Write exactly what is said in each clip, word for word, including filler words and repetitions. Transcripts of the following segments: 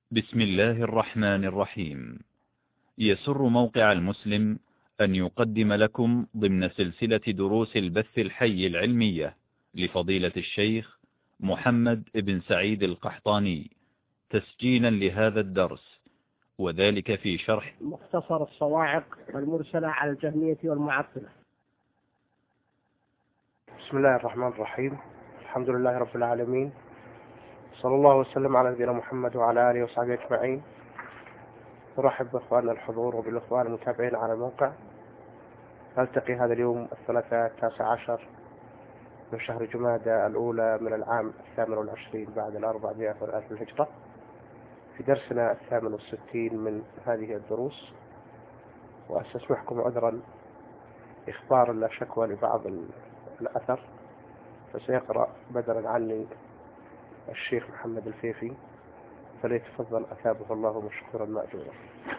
بسم الله الرحمن الرحيم. يسر موقع المسلم أن يقدم لكم ضمن سلسلة دروس البث الحي العلمية لفضيلة الشيخ محمد بن سعيد القحطاني تسجيلا لهذا الدرس، وذلك في شرح مختصر الصواعق والمرسلة على الجهمية والمعطلة. بسم الله الرحمن الرحيم. الحمد لله رب العالمين، صلى الله وسلم على نبينا محمد وعلى آله وصحبه أجمعين. نرحب بإخواننا الحضور وبالإخوان المتابعين على الموقع. نلتقي هذا اليوم الثلاثاء التاسع عشر من شهر جمادى الأولى من العام الثامن والعشرين بعد الأربعمائة والألف الهجرة في درسنا الثامن والستين من هذه الدروس، وأستسمحكم عذرا إخبار لا شكوى لبعض الأثر، فسيقرأ بدلا عني الشيخ محمد الفيفي، فليتفضل أثابه الله مشكورا مأجورا.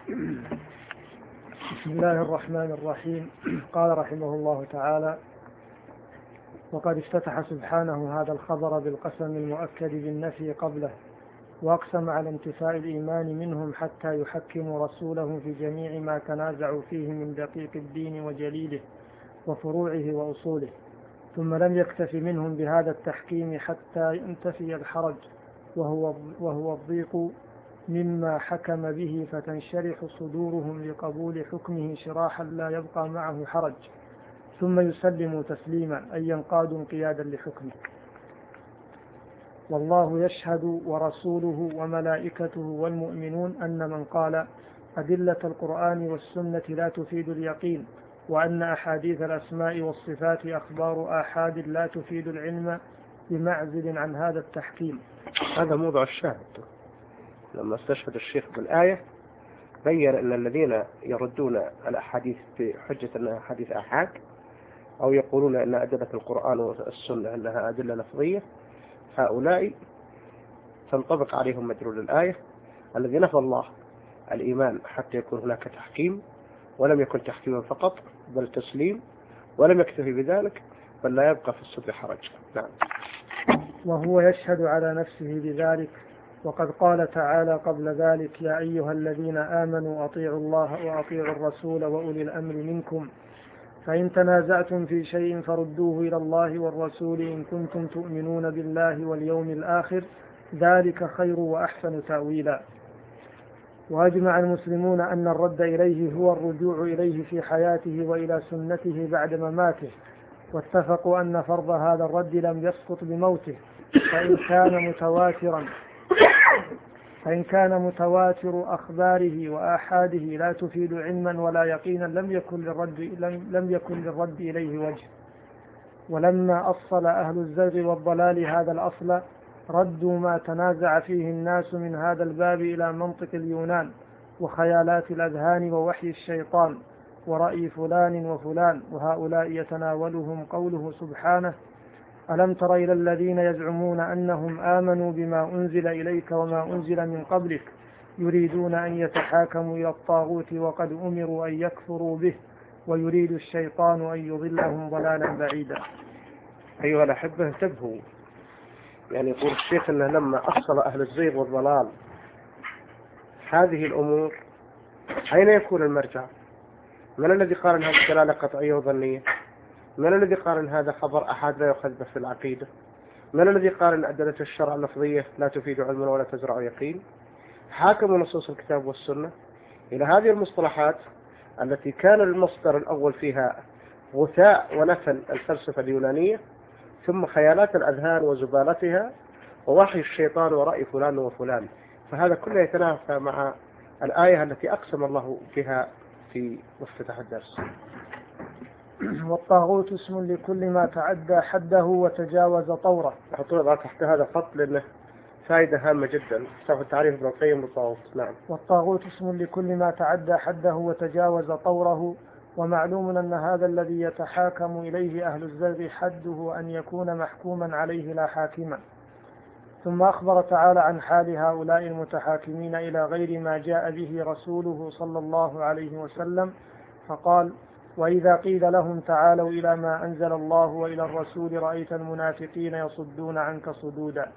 بسم الله الرحمن الرحيم. قال رحمه الله تعالى: وقد افتتح سبحانه هذا الخبر بالقسم المؤكد بالنفي قبله، وأقسم على انتفاء الإيمان منهم حتى يحكموا رسوله في جميع ما تنازعوا فيه من دقيق الدين وجليله وفروعه وأصوله، ثم لم يكتف منهم بهذا التحكيم حتى ينتفي الحرج وهو, وهو الضيق مما حكم به، فتنشرح صدورهم لقبول حكمه شراحا لا يبقى معه حرج، ثم يسلموا تسليما أي ينقادوا انقيادا لحكمه. والله يشهد ورسوله وملائكته والمؤمنون أن من قال أدلة القرآن والسنة لا تفيد اليقين، وأن أحاديث الأسماء والصفات أخبار آحاد لا تفيد العلم، بمعزل عن هذا التحكيم. هذا موضوع الشاهد. لما استشهد الشيخ بالآية بين أن الذين يردون الأحاديث بحجة أنها حديث آحاد، أو يقولون أن أدلة القرآن والسنة أنها أدلة لفظية، هؤلاء تنطبق عليهم مدلول الآية الذي نفى الله الإيمان حتى يكون هناك تحكيم، ولم يكن تحكيما فقط بل تسليم، ولم يكتفي بذلك بل لا يبقى في الصدر حرج. نعم. وهو يشهد على نفسه بذلك، وقد قال تعالى قبل ذلك: يا أيها الذين آمنوا أطيعوا الله وأطيعوا الرسول وأولي الأمر منكم، فإن تنازعتم في شيء فردوه إلى الله والرسول إن كنتم تؤمنون بالله واليوم الآخر، ذلك خير وأحسن تأويلا. وأجمع المسلمون أن الرد إليه هو الرجوع إليه في حياته وإلى سنته بعد مماته، واتفقوا أن فرض هذا الرد لم يسقط بموته، فإن كان متواترا فإن كان متواتر أخباره وآحاده لا تفيد علما ولا يقينا لم يكن للرد لم, لم يكن للرد إليه وجه. ولما أصل أهل الزيغ والضلال هذا الأصل ردوا ما تنازع فيه الناس من هذا الباب إلى منطق اليونان وخيالات الأذهان ووحي الشيطان ورأي فلان وفلان، وهؤلاء يتناولهم قوله سبحانه: ألم تر إلى الذين يزعمون أنهم آمنوا بما أنزل إليك وما أنزل من قبلك يريدون أن يتحاكموا إلى الطاغوت وقد أمروا أن يكفروا به ويريد الشيطان أن يضلهم ضلالا بعيدا. أيها الأحبة، انتبهوا. يعني يقول الشيخ أنه لما أصل أهل الزيغ والضلال هذه الأمور، أين يكون المرجع؟ من الذي قال أن هذه الدلالة قطعية وظنية؟ من الذي قال أن هذا خبر أحد لا يؤخذ به في العقيدة؟ من الذي قال أن أدلة الشرع اللفظية لا تفيد علما ولا تزرع يقين؟ حاكموا نصوص الكتاب والسنة إلى هذه المصطلحات التي كان المصدر الأول فيها غثاء ونفل الفلسفة اليونانية، ثم خيالات الأذهان وزبالتها ووحي الشيطان ورأي فلان وفلان. فهذا كله يتنافى مع الآية التي أقسم الله بها في مفتتح الدرس. والطاغوت اسم لكل ما تعدى حده وتجاوز طوره. أحطوا تحت هذا خط لأنه فائدة هامة جدا. سوف تعريف ابن القيم بالطاغوت. نعم. والطاغوت اسم لكل ما تعدى حده وتجاوز طوره، ومعلوم أن هذا الذي يتحاكم إليه أهل الزيغ حده أن يكون محكوما عليه لا حاكما. ثم أخبر تعالى عن حال هؤلاء المتحاكمين إلى غير ما جاء به رسوله صلى الله عليه وسلم، فقال: وإذا قيل لهم تعالوا إلى ما أنزل الله وإلى الرسول رأيت المنافقين يصدون عنك صدودا.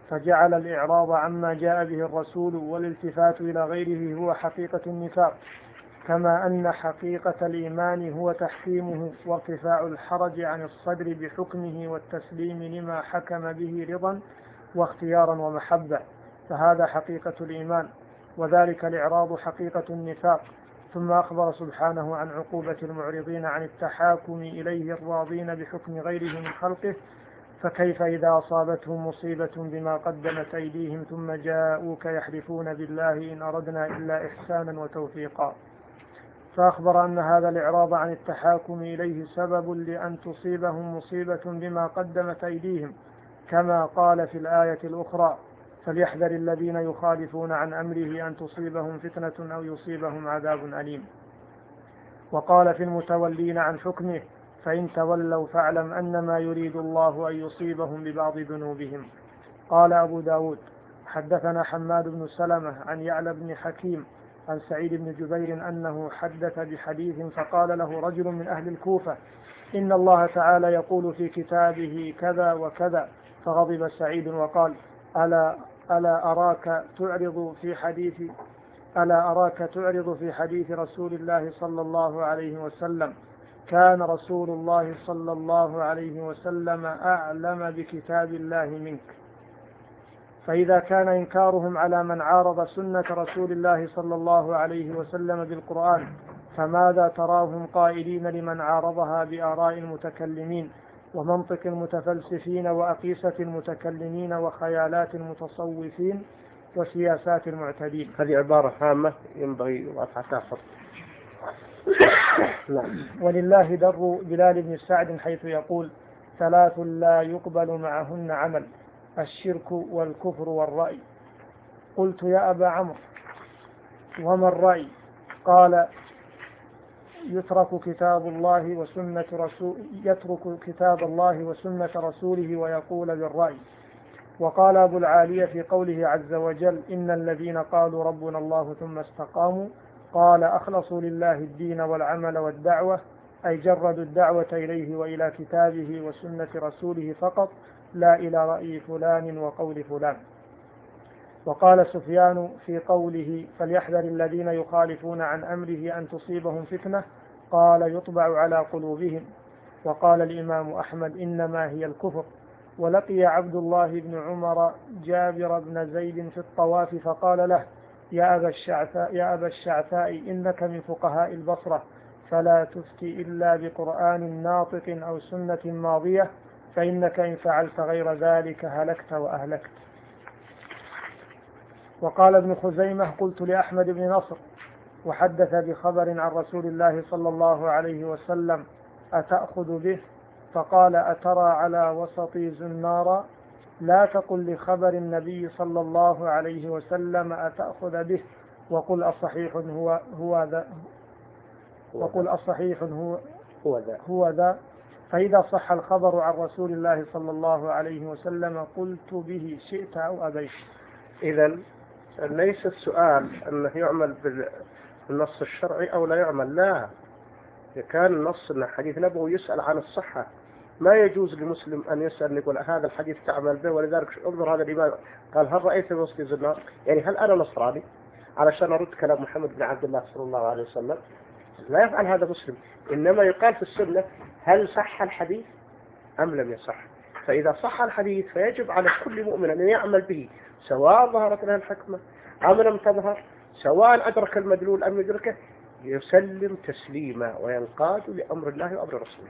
فجعل الإعراض عما جاء به الرسول والالتفات إلى غيره هو حقيقة النفاق، كما أن حقيقة الإيمان هو تحكيمه وارتفاع الحرج عن الصدر بحكمه والتسليم لما حكم به رضا واختيارا ومحبة، فهذا حقيقة الإيمان، وذلك الإعراض حقيقة النفاق. ثم أخبر سبحانه عن عقوبة المعرضين عن التحاكم إليه الراضين بحكم غيره من خلقه، فكيف إذا أصابتهم مصيبة بما قدمت أيديهم ثم جاءوك يحلفون بالله إن أردنا إلا إحسانا وتوفيقا. فأخبر أن هذا الإعراض عن التحاكم إليه سبب لأن تصيبهم مصيبة بما قدمت أيديهم، كما قال في الآية الأخرى: فليحذر الذين يخالفون عن أمره أن تصيبهم فتنة أو يصيبهم عذاب أليم. وقال في المتولين عن حكمه: فإن تولوا فاعلم أنما يريد الله أن يصيبهم ببعض ذنوبهم. قال أبو داود: حدثنا حماد بن سلمة عن يعلى بن حكيم عن سعيد بن جبير أنه حدث بحديث فقال له رجل من أهل الكوفة: إن الله تعالى يقول في كتابه كذا وكذا، فغضب سعيد وقال: ألا, ألا أراك تعرض في حديث ألا أراك تعرض في حديث رسول الله صلى الله عليه وسلم، كان رسول الله صلى الله عليه وسلم أعلم بكتاب الله منك. فإذا كان إنكارهم على من عارض سنة رسول الله صلى الله عليه وسلم بالقرآن، فماذا تراهم قائلين لمن عارضها بآراء المتكلمين ومنطق المتفلسفين وأقيسة المتكلمين وخيالات المتصوفين وسياسات المعتدين؟ هذه عبارة هامة ينبغي وضعها تحفظ. ولله در بلال بن سعد حيث يقول: ثلاث لا يقبل معهن عمل: الشرك والكفر والرأي. قلت: يا أبا عمرو وما الرأي؟ قال: يترك كتاب الله وسنة رسول يترك كتاب الله وسنة رسوله ويقول بالرأي. وقال أبو العالية في قوله عز وجل: إن الذين قالوا ربنا الله ثم استقاموا، قال: أخلصوا لله الدين والعمل والدعوة، أي جردوا الدعوة إليه وإلى كتابه وسنة رسوله فقط، لا إلى رأي فلان وقول فلان. وقال سفيان في قوله: فليحذر الذين يخالفون عن أمره أن تصيبهم فتنة، قال: يطبع على قلوبهم. وقال الإمام أحمد: إنما هي الكفر. ولقي عبد الله بن عمر جابر بن زيد في الطواف فقال له: يا أبا الشعثاء, يا أبا الشعثاء إنك من فقهاء البصرة، فلا تفتي إلا بقرآن ناطق أو سنة ماضية، فإنك إن فعلت غير ذلك هلكت وأهلكت. وقال ابن خزيمة: قلت لأحمد بن نصر وحدث بخبر عن رسول الله صلى الله عليه وسلم: أتأخذ به؟ فقال: أترى على وسطي زنارا؟ لا تقل لخبر النبي صلى الله عليه وسلم أتأخذ به، وقل أصحيح هو هو ذا وقل أصحيح هو هو ذا هو ذا فإذا صح الخبر عن رسول الله صلى الله عليه وسلم قلت به شئت أو أبيت. إذن ليس السؤال أنه يعمل بالنص الشرعي أو لا يعمل، لا. إذا كان النص أن حديث نبوي يسأل عن الصحة، ما يجوز لمسلم أن يسأل يقول هذا الحديث تعمل به. ولذلك انظر هذا الإمام قال: هل رأيت وسط زنار؟ يعني هل أنا نصراني علشان أرد كلام محمد بن عبد الله صلى الله عليه وسلم؟ لا يفعل هذا مسلم. إنما يقال في السنة: هل صح الحديث أم لم يصح؟ فإذا صح الحديث فيجب على كل مؤمن أن يعمل به، سواء ظهرت له الحكمة أم لم تظهر، سواء أدرك المدلول أم يدركه، يسلم تسليما وينقاد لأمر الله وأمر رسوله.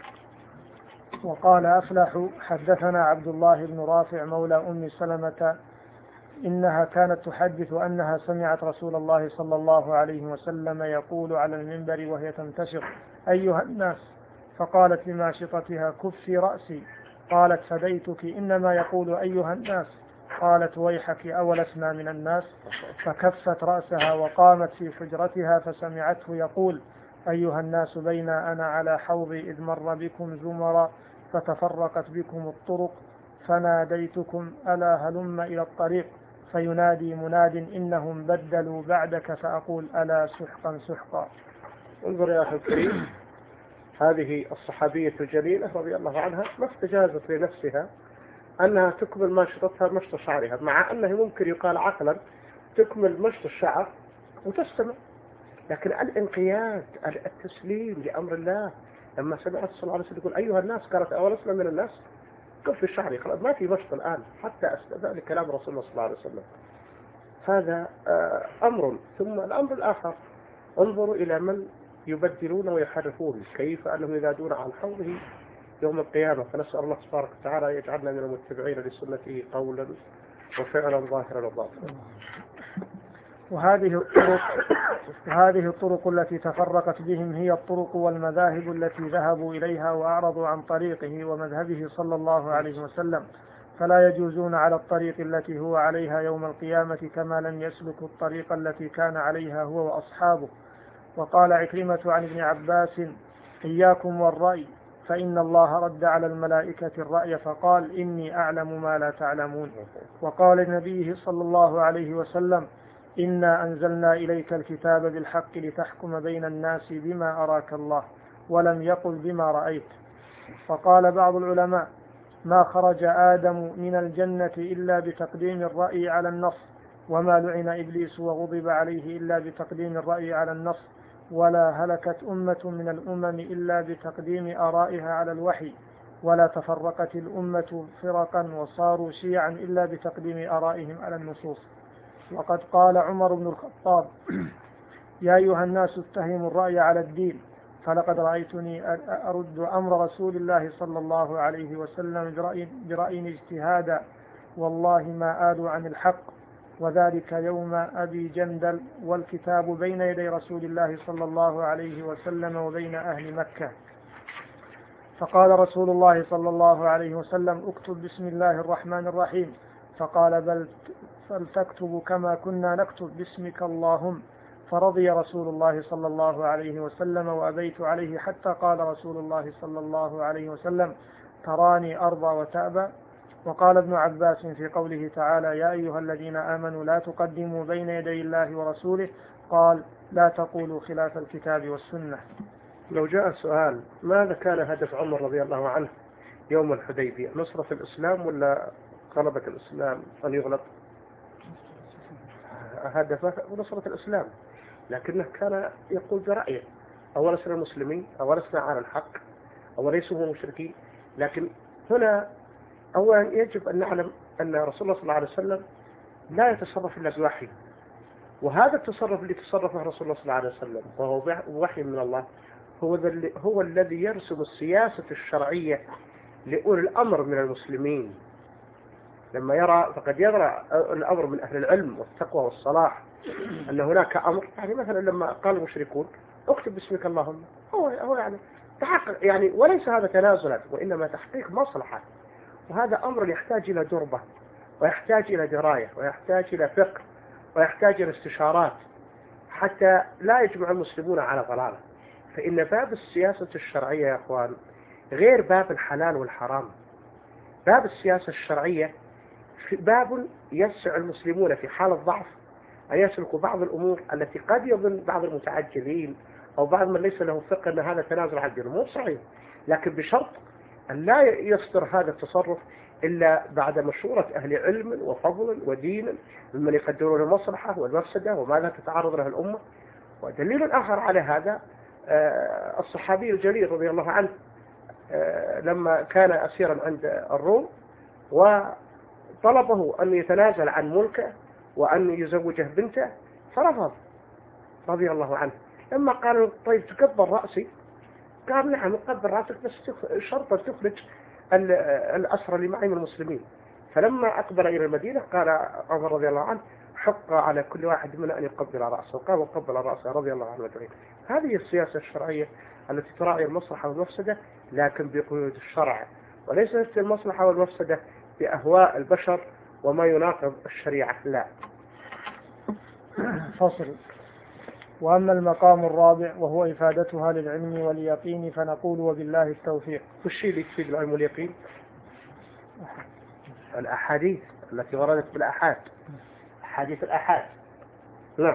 وقال أفلح: حدثنا عبد الله بن رافع مولى أم سلمة إنها كانت تحدث أنها سمعت رسول الله صلى الله عليه وسلم يقول على المنبر وهي تنتشر: أيها الناس. فقالت لماشطتها: كفي رأسي. قالت: فديتك، إنما يقول أيها الناس. قالت: ويحك أولسنا من الناس. فكفت رأسها وقامت في حجرتها فسمعته يقول: أيها الناس، بين أنا على حوضي إذ مر بكم زمرا فتفرقت بكم الطرق فناديتكم: ألا هلم إلى الطريق؟ فينادي مناد: إنهم بدلوا بعدك، فأقول: ألا سحقا سحقا. انظر يا أخي الكريم، هذه الصحابية الجليلة رضي الله عنها ما استجازت لنفسها أنها تكمل مشطتها مشط شعرها، مع أنه ممكن يقال عقلا تكمل مشط الشعر وتستمع، لكن الانقياد التسليم لأمر الله. لما سمعت صلى الله عليه وسلم يقول أيها الناس، قالت أولسنا من الناس؟ كف الشعر، خلاص ما في مشط الآن حتى أستمع لكلام رسول الله صلى الله عليه وسلم. هذا أمر. ثم الأمر الآخر، انظروا إلى من يبدلون ويحرفون، كيف أنهم ينادون عن حوله يوم القيامة. فنسأل الله تبارك وتعالى يجعلنا من المتبعين لسنته قولا وفعلا ظاهرا وباطنا. وهذه الطرق وهذه الطرق التي تفرقت بهم هي الطرق والمذاهب التي ذهبوا إليها وأعرضوا عن طريقه ومذهبه صلى الله عليه وسلم، فلا يجوزون على الطريق التي هو عليها يوم القيامة، كما لم يسلكوا الطريق التي كان عليها هو وأصحابه. وقال عكرمة عن ابن عباس: إياكم والرأي، فإن الله رد على الملائكة الرأي فقال: إني أعلم ما لا تعلمون. وقال النبي صلى الله عليه وسلم: إنا أنزلنا إليك الكتاب بالحق لتحكم بين الناس بما أراك الله، ولم يقل بما رأيت. فقال بعض العلماء: ما خرج آدم من الجنة إلا بتقديم الرأي على النص، وما لعن إبليس وغضب عليه إلا بتقديم الرأي على النص، ولا هلكت أمة من الأمم إلا بتقديم آرائها على الوحي، ولا تفرقت الأمة فرقا وصاروا شيعا إلا بتقديم آرائهم على النصوص. وقد قال عمر بن الخطاب: يا أيها الناس اتهموا الرأي على الدين، فلقد رأيتني أرد أمر رسول الله صلى الله عليه وسلم برأي, برأي اجتهادا، والله ما آلوا عن الحق، وذلك يوم أبي جندل، والكتاب بين يدي رسول الله صلى الله عليه وسلم وبين أهل مكة. فقال رسول الله صلى الله عليه وسلم: اكتب بسم الله الرحمن الرحيم. فقال: بل فلتكتب كما كنا نكتب باسمك اللهم. فرضي رسول الله صلى الله عليه وسلم وأبيت عليه، حتى قال رسول الله صلى الله عليه وسلم: تراني أرضى وتأبى. وقال ابن عباس في قوله تعالى: يا أيها الذين آمنوا لا تقدموا بين يدي الله ورسوله، قال: لا تقولوا خلاف الكتاب والسنة. لو جاء سؤال: ماذا كان هدف عمر رضي الله عنه يوم الحديبية؟ نصرة الإسلام ولا غلبة الإسلام أن يغلب؟ هدفه نصرة الإسلام، لكنه كان يقول برأيه: أولسنا المسلمين، أولسنا على الحق، أوليسوا هم مشركين. لكن هنا أولا يجب أن نعلم أن رسول الله صلى الله عليه وسلم لا يتصرف إلا بوحي، وهذا التصرف اللي تصرفه رسول الله صلى الله عليه وسلم وهو وحي من الله هو, هو الذي يرسم السياسة الشرعية لأولي الأمر من المسلمين. لما يرى، فقد يرى الأمر من أهل العلم والتقوى والصلاح أن هناك أمر، يعني مثلا لما قال المشركون: اكتب باسمك اللهم، هو هو يعني تحقق، يعني وليس هذا تنازلا وإنما تحقيق مصلحة. وهذا أمر يحتاج إلى دربة، ويحتاج إلى دراية، ويحتاج إلى فقه، ويحتاج إلى استشارات، حتى لا يجمع المسلمون على ضلالة. فإن باب السياسة الشرعية يا أخوان غير باب الحلال والحرام. باب السياسة الشرعية باب يسع المسلمون في حال الضعف أن يسلكوا بعض الأمور التي قد يظن بعض المتعجلين أو بعض من ليس له فقه أن هذا تنازل عن الدين. مو صحيح، لكن بشرط أن لا يصدر هذا التصرف إلا بعد مشورة أهل علم وفضل ودين ممن يقدرون المصلحة والمفسدة وماذا تتعرض له الأمة. ودليل آخر على هذا الصحابي الجليل رضي الله عنه لما كان أسيرا عند الروم وطلبه أن يتنازل عن ملكه وأن يزوجه بنته، فرفض رضي الله عنه. لما قالوا: طيب تقبل رأسي؟ قال: نعم أقبل رأسك، بس شرطا تخرج الأسرى اللي معي من المسلمين. فلما أقبل إلى المدينة قال عمر رضي الله عنه: حق على كل واحد منا أن يقبل رأسه. قال: وقبل رأسه رضي الله عنه أجمعين. هذه السياسة الشرعية التي تراعي المصلحة والمفسدة لكن بقيود الشرع، وليست المصلحة والمفسدة بأهواء البشر وما يناقض الشريعة. لا. فصل. وأما المقام الرابع وهو إفادتها للعلم واليقين، فنقول: وبالله التوفيق. والشيء اللي يفيد العلم واليقين الأحاديث التي وردت بالأحاد، حديث الأحاد. نعم.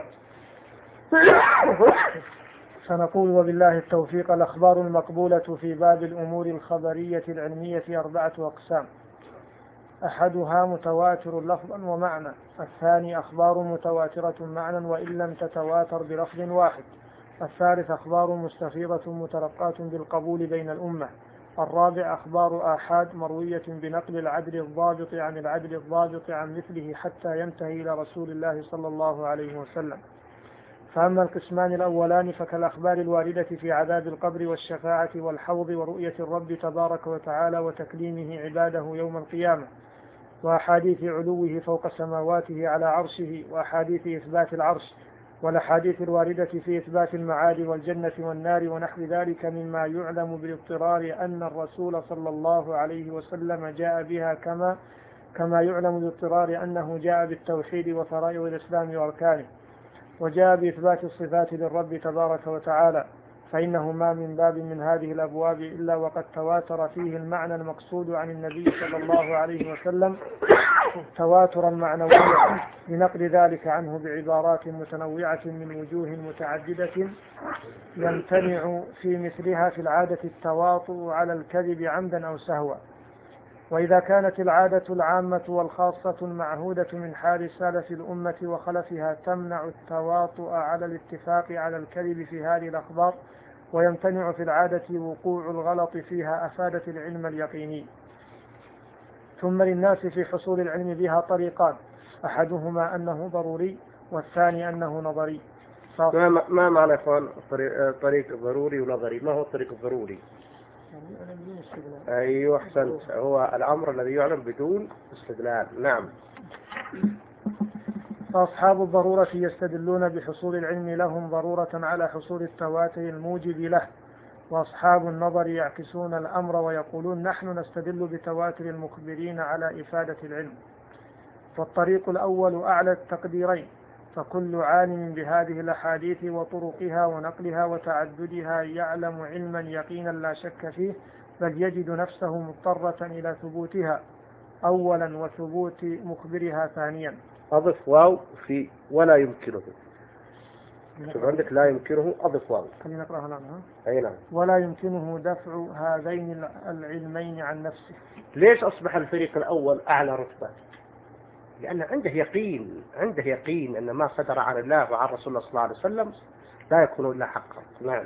فنقول: وبالله التوفيق. الأخبار المقبولة في باب الأمور الخبرية العلمية أربعة أقسام: أحدها متواتر لفظا ومعنى، الثاني أخبار متواترة معنى وإن لم تتواتر بلفظ واحد، الثالث أخبار مستفيضة متلقاة بالقبول بين الأمة، الرابع أخبار آحاد مروية بنقل العدل الضابط عن العدل الضابط عن مثله حتى ينتهي إلى رسول الله صلى الله عليه وسلم. فأما القسمان الأولان فكالأخبار الواردة في عذاب القبر والشفاعة والحوض ورؤية الرب تبارك وتعالى وتكليمه عباده يوم القيامة، وأحاديث علوه فوق سماواته على عرشه، وأحاديث إثبات العرش، والأحاديث الواردة في إثبات المعاد والجنة والنار ونحو ذلك مما يعلم بالاضطرار أن الرسول صلى الله عليه وسلم جاء بها كما كما يعلم بالاضطرار أنه جاء بالتوحيد وفرائض الإسلام وأركانه، وجاء بإثبات الصفات للرب تبارك وتعالى، فإنه ما من باب من هذه الأبواب إلا وقد تواتر فيه المعنى المقصود عن النبي صلى الله عليه وسلم تواترا معنويا لنقل ذلك عنه بعبارات متنوعة من وجوه متعددة يمتنع في مثلها في العادة التواطؤ على الكذب عمدا أو سهوا. وإذا كانت العادة العامة والخاصة المعهودة من حال سلف الأمة وخلفها تمنع التواطؤ على الاتفاق على الكذب في هذه الأخبار ويمتنع في العادة وقوع الغلط فيها، أفادت العلم اليقيني. ثم للناس في حصول العلم بها طريقان، أحدهما أنه ضروري والثاني أنه نظري. ما ما معنى إخوان طريق ضروري ونظري؟ ما هو الطريق الضروري؟ أيوة أحسنت، هو الأمر الذي يعلم بدون استدلال. نعم. فأصحاب الضرورة يستدلون بحصول العلم لهم ضرورة على حصول التواتر الموجب له، وأصحاب النظر يعكسون الأمر ويقولون نحن نستدل بتواتر المخبرين على إفادة العلم. فالطريق الأول أعلى التقديرين، فكل عالم بهذه الأحاديث وطرقها ونقلها وتعددها يعلم علما يقينا لا شك فيه، بل يجد نفسه مضطرة إلى ثبوتها أولا وثبوت مخبرها ثانيا. أضف واو في ولا يمكنه، شوف عندك لا يمكنه أضف واو. خلينا نقرأها الآن. أي نعم. ولا يمكنه دفع هذين العلمين عن نفسه. ليش أصبح الفريق الأول أعلى رتبة؟ لأن عنده يقين، عنده يقين أن ما صدر عن الله وعن رسول الله صلى الله عليه وسلم لا يكون إلا حقا. نعم.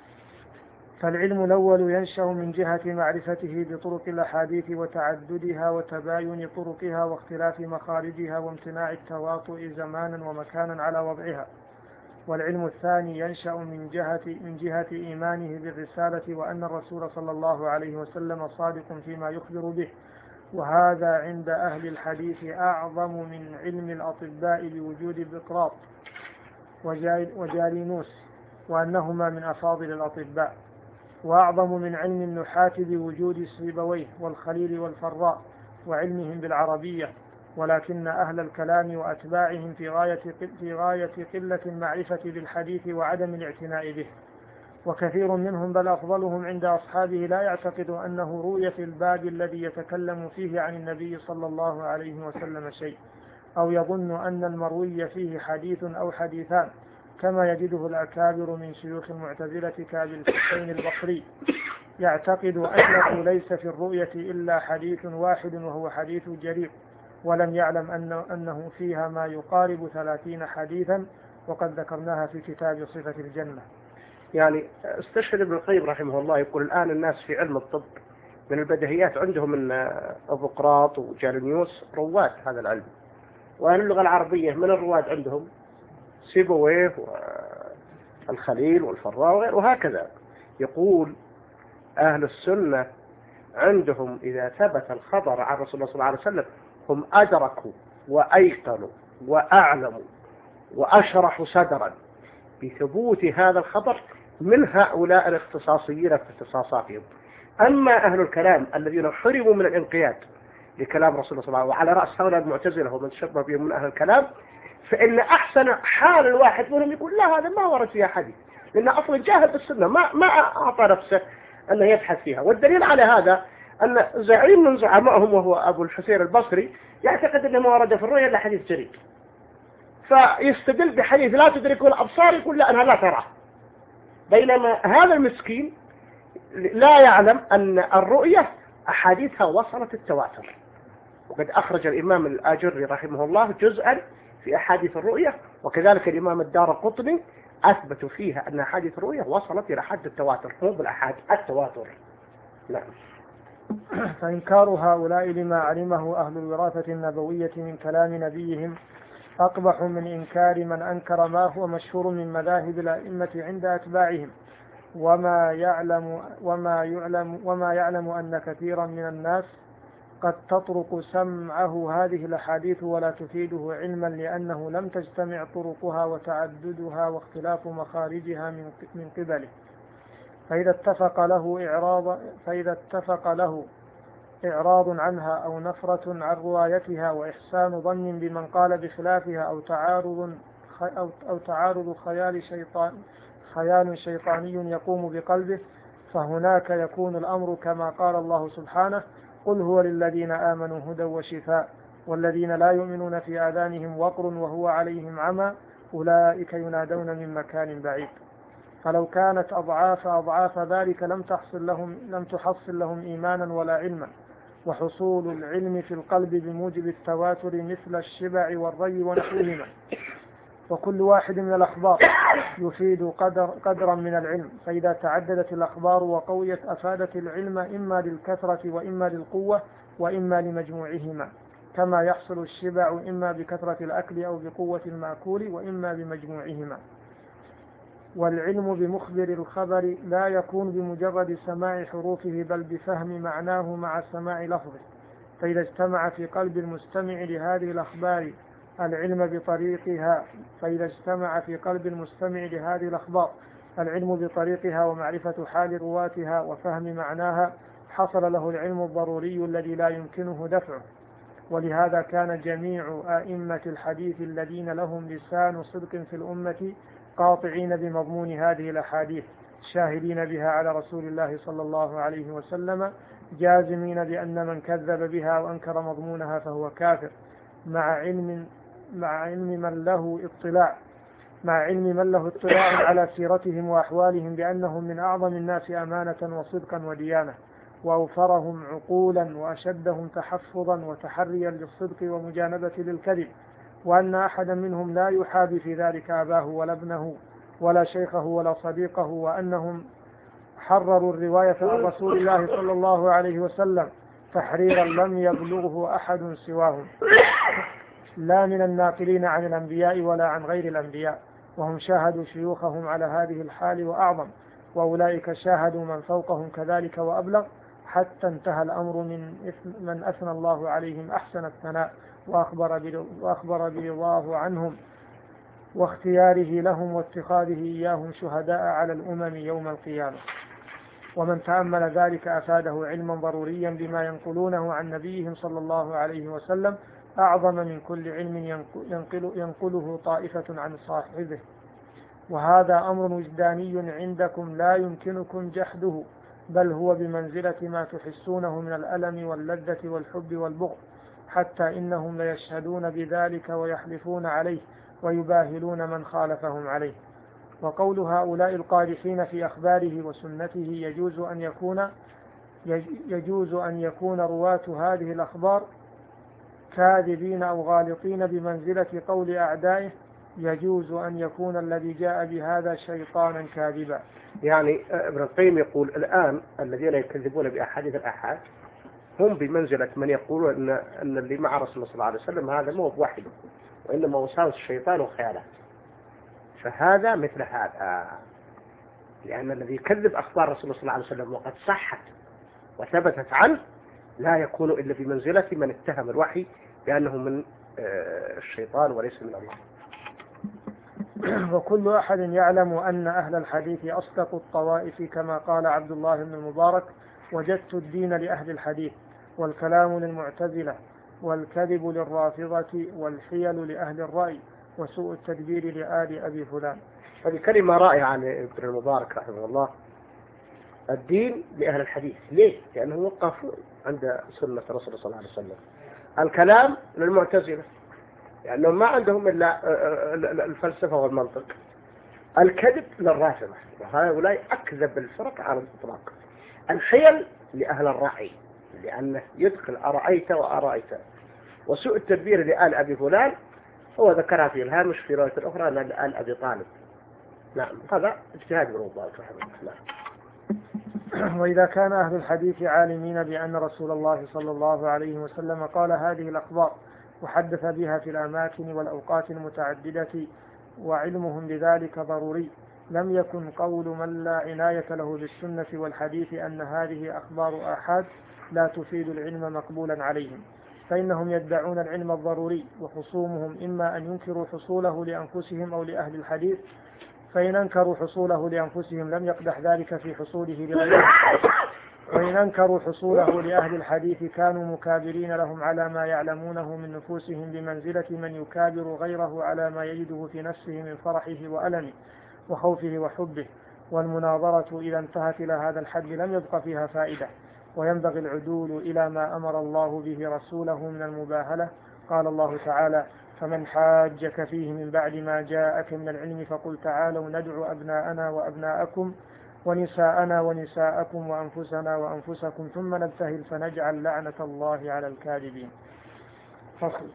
فالعلم الأول ينشأ من جهة معرفته بطرق الأحاديث وتعددها وتباين طرقها واختلاف مخارجها وامتناع التواطؤ زمانا ومكانا على وضعها. والعلم الثاني ينشأ من جهة من جهة إيمانه بالرسالة وأن الرسول صلى الله عليه وسلم صادق فيما يخبر به، وهذا عند أهل الحديث أعظم من علم الأطباء بوجود بقراط وجالينوس وأنهما من أفاضل الأطباء، وأعظم من علم النحاة بوجود سيبويه والخليل والفراء وعلمهم بالعربية، ولكن أهل الكلام وأتباعهم في غاية في غاية قلة المعرفة بالحديث وعدم الاعتناء به. وكثير منهم بل أفضلهم عند أصحابه لا يعتقد أنه رؤية في الباب الذي يتكلم فيه عن النبي صلى الله عليه وسلم شيء، أو يظن أن المروي فيه حديث أو حديثان، كما يجده الأكابر من شيوخ المعتزلة كأبي الحسين البصري، يعتقد أنه ليس في الرؤية إلا حديث واحد وهو حديث جرير، ولم يعلم أنه, أنه فيها ما يقارب ثلاثين حديثا، وقد ذكرناها في كتاب صفة الجنة. يعني استشهد ابن القيم رحمه الله يقول الآن الناس في علم الطب من البديهيات عندهم من أبوقراط وجالينيوس رواد هذا العلم، وأهل اللغة العربية من الرواد عندهم سيبويه والخليل والفراء وهكذا. يقول أهل السنة عندهم إذا ثبت الخبر عن رسول الله صلى الله عليه وسلم هم أدركوا وأيقنوا وأعلموا وأشرحوا صدرا بثبوت هذا الخبر من هؤلاء الاختصاصيين في اختصاصاتهم. أما أهل الكلام الذين حرموا من الانقياد لكلام رسول الله صلى الله عليه وسلم، وعلى رأس هؤلاء المعتزلة ومن شبه بهم من أهل الكلام، فإن أحسن حال الواحد منهم يقول لا هذا ما ورد فيها حديث، لأنه أصلا جاهل بالسنة ما ما أعطى نفسه أنه يبحث فيها. والدليل على هذا أن زعيم من زعمائهم وهو أبو الحسين البصري يعتقد أنه ما ورد في الرؤيا إلا حديث جرير، فيستدل بحديث لا تدركه الأبصار يقول لا أنها لا تراه، بينما هذا المسكين لا يعلم أن الرؤية أحاديثها وصلت التواتر، وقد أخرج الإمام الآجري رحمه الله جزءا في أحاديث الرؤية، وكذلك الإمام الدارقطني أثبتوا فيها أن أحاديث الرؤية وصلت إلى حد التواتر، مو بالأحاديث التواتر. نعم. فإنكار هؤلاء لما علمه أهل الوراثة النبوية من كلام نبيهم أقبح من إنكار من أنكر ما هو مشهور من مذاهب الأئمة عند أتباعهم، وما يعلم وما يعلم وما يعلم أن كثيرا من الناس قد تطرق سمعه هذه الأحاديث ولا تفيده علما، لأنه لم تجتمع طرقها وتعددها واختلاف مخارجها من قبله، فإذا اتفق له إعراض فإذا اتفق له إعراض عنها أو نفرة عن روايتها وإحسان ظن بمن قال بخلافها أو تعارض أو, أو تعارض خيال شيطان خيال شيطاني يقوم بقلبه، فهناك يكون الأمر كما قال الله سبحانه: قل هو للذين آمنوا هدى وشفاء والذين لا يؤمنون في آذانهم وقر وهو عليهم عمى أولئك ينادون من مكان بعيد. فلو كانت أضعاف أضعاف ذلك لم تحصل لهم لم تحصل لهم إيمانا ولا علما، وحصول العلم في القلب بموجب التواتر مثل الشبع والري ونحوهما. وكل واحد من الأخبار يفيد قدر قدرا من العلم، فإذا تعددت الأخبار وقويت أفادت العلم إما للكثرة وإما للقوة وإما لمجموعهما، كما يحصل الشبع إما بكثرة الأكل أو بقوة المأكول وإما بمجموعهما. والعلم بمخبر الخبر لا يكون بمجرد سماع حروفه بل بفهم معناه مع سماع لفظه، فإذا اجتمع في قلب المستمع لهذه الأخبار العلم بطريقها فإذا اجتمع في قلب المستمع لهذه الأخبار العلم بطريقها ومعرفة حال رواتها وفهم معناها، حصل له العلم الضروري الذي لا يمكنه دفعه. ولهذا كان جميع أئمة الحديث الذين لهم لسان صدق في الأمة قاطعين بمضمون هذه الأحاديث، شاهدين بها على رسول الله صلى الله عليه وسلم، جازمين بأن من كذب بها وأنكر مضمونها فهو كافر، مع علم مع علم من له اطلاع مع علم من له اطلاع على سيرتهم وأحوالهم بأنهم من أعظم الناس أمانة وصدقا وديانة، وأوفرهم عقولا وأشدهم تحفظا وتحريا للصدق ومجانبة للكذب، وأن أحدا منهم لا يحابي في ذلك أباه ولا ابنه ولا شيخه ولا صديقه، وأنهم حرروا الرواية عن رسول الله صلى الله عليه وسلم تحريرا لم يبلغه أحد سواهم، لا من الناقلين عن الأنبياء ولا عن غير الأنبياء، وهم شاهدوا شيوخهم على هذه الحال وأعظم، وأولئك شاهدوا من فوقهم كذلك وأبلغ، حتى انتهى الأمر من من أثنى الله عليهم أحسن الثناء وأخبر وأخبر برضاه عنهم واختياره لهم واتخاذه إياهم شهداء على الأمم يوم القيامة. ومن تأمل ذلك أفاده علما ضروريا بما ينقلونه عن نبيهم صلى الله عليه وسلم أعظم من كل علم ينقل ينقله طائفة عن صاحبه، وهذا أمر وجداني عندكم لا يمكنكم جحده، بل هو بمنزلة ما تحسونه من الألم واللذة والحب والبغض، حتى إنهم ليشهدون بذلك ويحلفون عليه ويباهلون من خالفهم عليه. وقول هؤلاء القادحين في أخباره وسنته يجوز أن يكون يجوز أن يكون رواة هذه الأخبار كاذبين أو غالطين بمنزلة قول أعدائه، يجوز أن يكون الذي جاء بهذا شيطانا كاذبا. يعني ابن القيم يقول الآن الذين يكذبون بأحاديث الآحاد هم بمنزلة من يقولون أن, أن اللي مع رسول الله صلى الله عليه وسلم هذا مو بوحده، وإنما وساوس الشيطان وخياله، فهذا مثل هذا، لأن الذي يكذب أخبار رسول الله صلى الله عليه وسلم وقد صحت وثبتت عنه لا يكون إلا بمنزلة من اتهم الوحي بأنه من الشيطان وليس من الله. وكل أحد يعلم أن أهل الحديث أصدق الطوائف، كما قال عبد الله بن المبارك: وجدت الدين لأهل الحديث، والكلام للمعتزلة، والكذب للرافضة، والحيل لأهل الرأي، وسوء التدبير لآل أبي فلان. هذه كلمة رائعة عن ابن المبارك رحمه الله. الدين لأهل الحديث، ليه؟ لأنه وقف عند سنة رسول صلى الله عليه وسلم. الكلام للمعتزلة لأنهم ما عندهم إلا الفلسفة والمنطق. الكذب للرافضة، وهؤلاء أكذب الفرق على الإطلاق. الحيل لأهل الرأي، لأنه يدخل أرأيت وأرأيت، وسوء التدبير لآل أبي فلان هو ذكرها في الهامش في رواية أخرى لآل أبي طالب. نعم هذا اجتهاد من الله سبحانه وتعالى. وإذا كان أهل الحديث عالمين بأن رسول الله صلى الله عليه وسلم قال هذه الأخبار وحدث بها في الأماكن والأوقات المتعددة وعلمهم بذلك ضروري، لم يكن قول من لا عناية له بالسنة والحديث أن هذه أخبار آحاد لا تفيد العلم مقبولا عليهم، فإنهم يدعون العلم الضروري، وخصومهم إما أن ينكروا حصوله لأنفسهم أو لأهل الحديث، فإن أنكروا حصوله لأنفسهم لم يقدح ذلك في حصوله لغيرهم، وإن أنكروا حصوله لأهل الحديث كانوا مكابرين لهم على ما يعلمونه من نفوسهم بمنزلة من يكابر غيره على ما يجده في نفسه من فرحه وألمه وخوفه وحبه. والمناظرة إذا انتهت إلى هذا الحد لم يبق فيها فائدة، وينبغي العدول إلى ما أمر الله به رسوله من المباهلة. قال الله تعالى: فمن حاجك فيه من بعد ما جاءك من العلم فقل تعالوا ندعو أبناءنا وأبناءكم ونساءنا ونساءكم وأنفسنا وأنفسكم ثم نبتهل فنجعل لعنة الله على الكاذبين. فصل.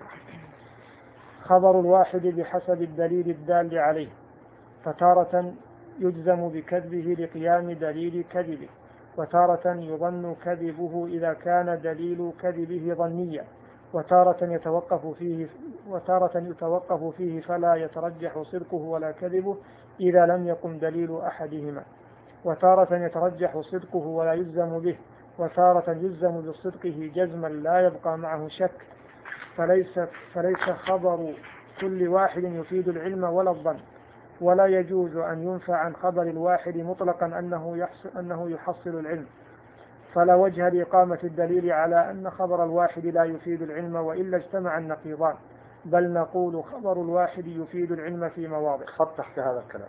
خبر الواحد بحسب الدليل الدال عليه، فتارة يجزم بكذبه لقيام دليل كذبه، وتارة يظن كذبه إذا كان دليل كذبه ظنيا، وتارة يتوقف فيه وتارة يتوقف فيه فلا يترجح صدقه ولا كذبه إذا لم يقم دليل أحدهما، وتارة يترجح صدقه ولا يجزم به، وتارة يجزم بصدقه جزما لا يبقى معه شك. فليس, فليس خبر كل واحد يفيد العلم ولا الظن، ولا يجوز أن ينفع عن خبر الواحد مطلقا أنه يحصل, أنه يحصل العلم، فلا وجه لإقامة الدليل على أن خبر الواحد لا يفيد العلم وإلا اجتمع النقيضان، بل نقول خبر الواحد يفيد العلم في مواضع. خط تحت هذا الكلام،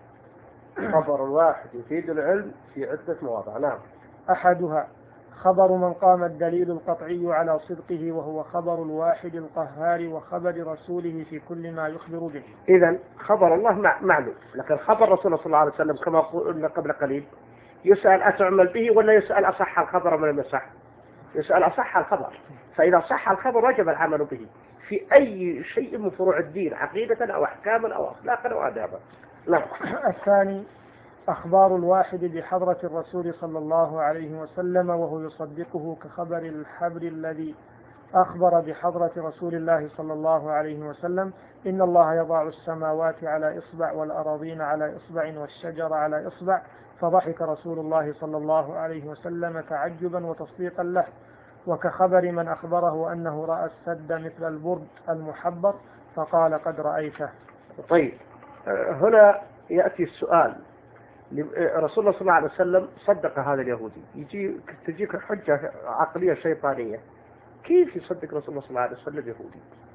خبر الواحد يفيد العلم في عدة مواضع. نعم. أحدها خبر من قام الدليل القطعي على صدقه وهو خبر الواحد القهار وخبر رسوله في كل ما يخبر به. إذن خبر الله معلوم، لكن خبر رسول الله صلى الله عليه وسلم كما قلنا قبل قليل يسأل أتعمل به ولا يسأل أصح الخبر من لم يصح؟ يسأل أصح الخبر، فإذا صح الخبر وجب العمل به في أي شيء من فروع الدين، عقيدة أو أحكاما أو أخلاقا أو آدابا. نعم. الثاني أخبار الواحد بحضرة الرسول صلى الله عليه وسلم وهو يصدقه كخبر الحبر الذي أخبر بحضرة رسول الله صلى الله عليه وسلم: إن الله يضع السماوات على إصبع والأراضين على إصبع والشجر على إصبع، فضحك رسول الله صلى الله عليه وسلم تعجبا وتصديقا له، وكخبر من أخبره أنه رأى السد مثل البرد المحبر فقال قد رأيته. طيب هنا يأتي السؤال، رسول الله صلى الله عليه وسلم صدق هذا اليهودي، يجي تجيك حجة عقلية شيطانية، كيف يصدق رسول الله صلى الله عليه وسلم يهودي؟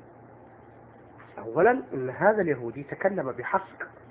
أولا إن هذا اليهودي تكلم بحق،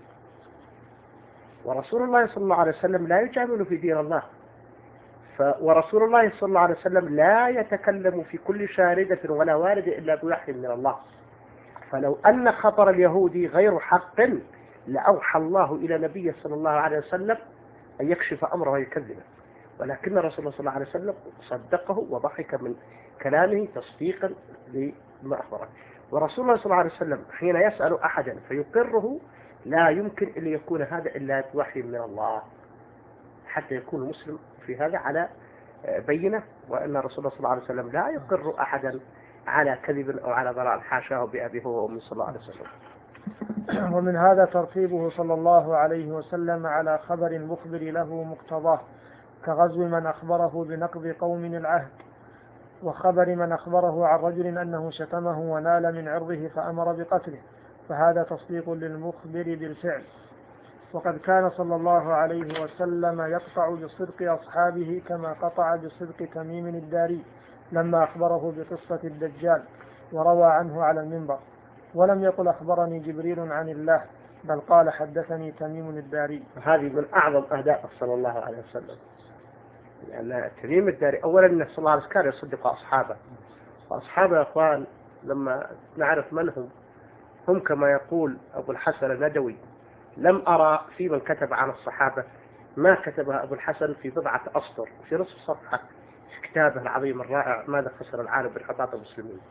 ورسول الله صلى الله عليه وسلم لا يجامل في دين الله، ف... ورسول الله صلى الله عليه وسلم لا يتكلم في كل شاردة ولا وارد إلا بوحي من الله، فلو أن خبر اليهودي غير حق لأوحى الله إلى نبيه صلى الله عليه وسلم أن يكشف أمره ويكذبه، ولكن رسول الله صلى الله عليه وسلم صدقه وضحك من كلامه تصديقا لما أخبره. ورسول الله صلى الله عليه وسلم حين يسأل أحدا فيقره لا يمكن أن يكون هذا إلا بوحي من الله، حتى يكون المسلم في هذا على بينة، وأن رسول الله صلى الله عليه وسلم لا يقر أحدا على كذب أو على ضلال، حاشاه بأبي هو وأمي صلى الله عليه وسلم. ومن هذا ترتيبه صلى الله عليه وسلم على خبر المخبر له مقتضاه، كغزو من أخبره بنقض قوم العهد، وخبر من أخبره عن رجل أنه شتمه ونال من عرضه فأمر بقتله، فهذا تصديق للمخبر بالفعل. وقد كان صلى الله عليه وسلم يقطع بصدق أصحابه كما قطع بصدق تميم الداري لما أخبره بقصة الدجال وروى عنه على المنبر، ولم يقل أخبرني جبريل عن الله، بل قال حدثني تميم الداري. هذه من أعظم أهدافه صلى الله عليه وسلم، لأن تميم الداري أولا أنه صلى الله عليه وسلم كان يصدق أصحابه، وأصحابه يا أخوان لما نعرف من هم هم كما يقول أبو الحسن الندوي: لم أرى في من كتب عن الصحابة ما كتبها أبو الحسن في بضعة أسطر في نصف صفحة في كتابه العظيم الرائع ماذا خسر العالم بانحطاط المسلمين.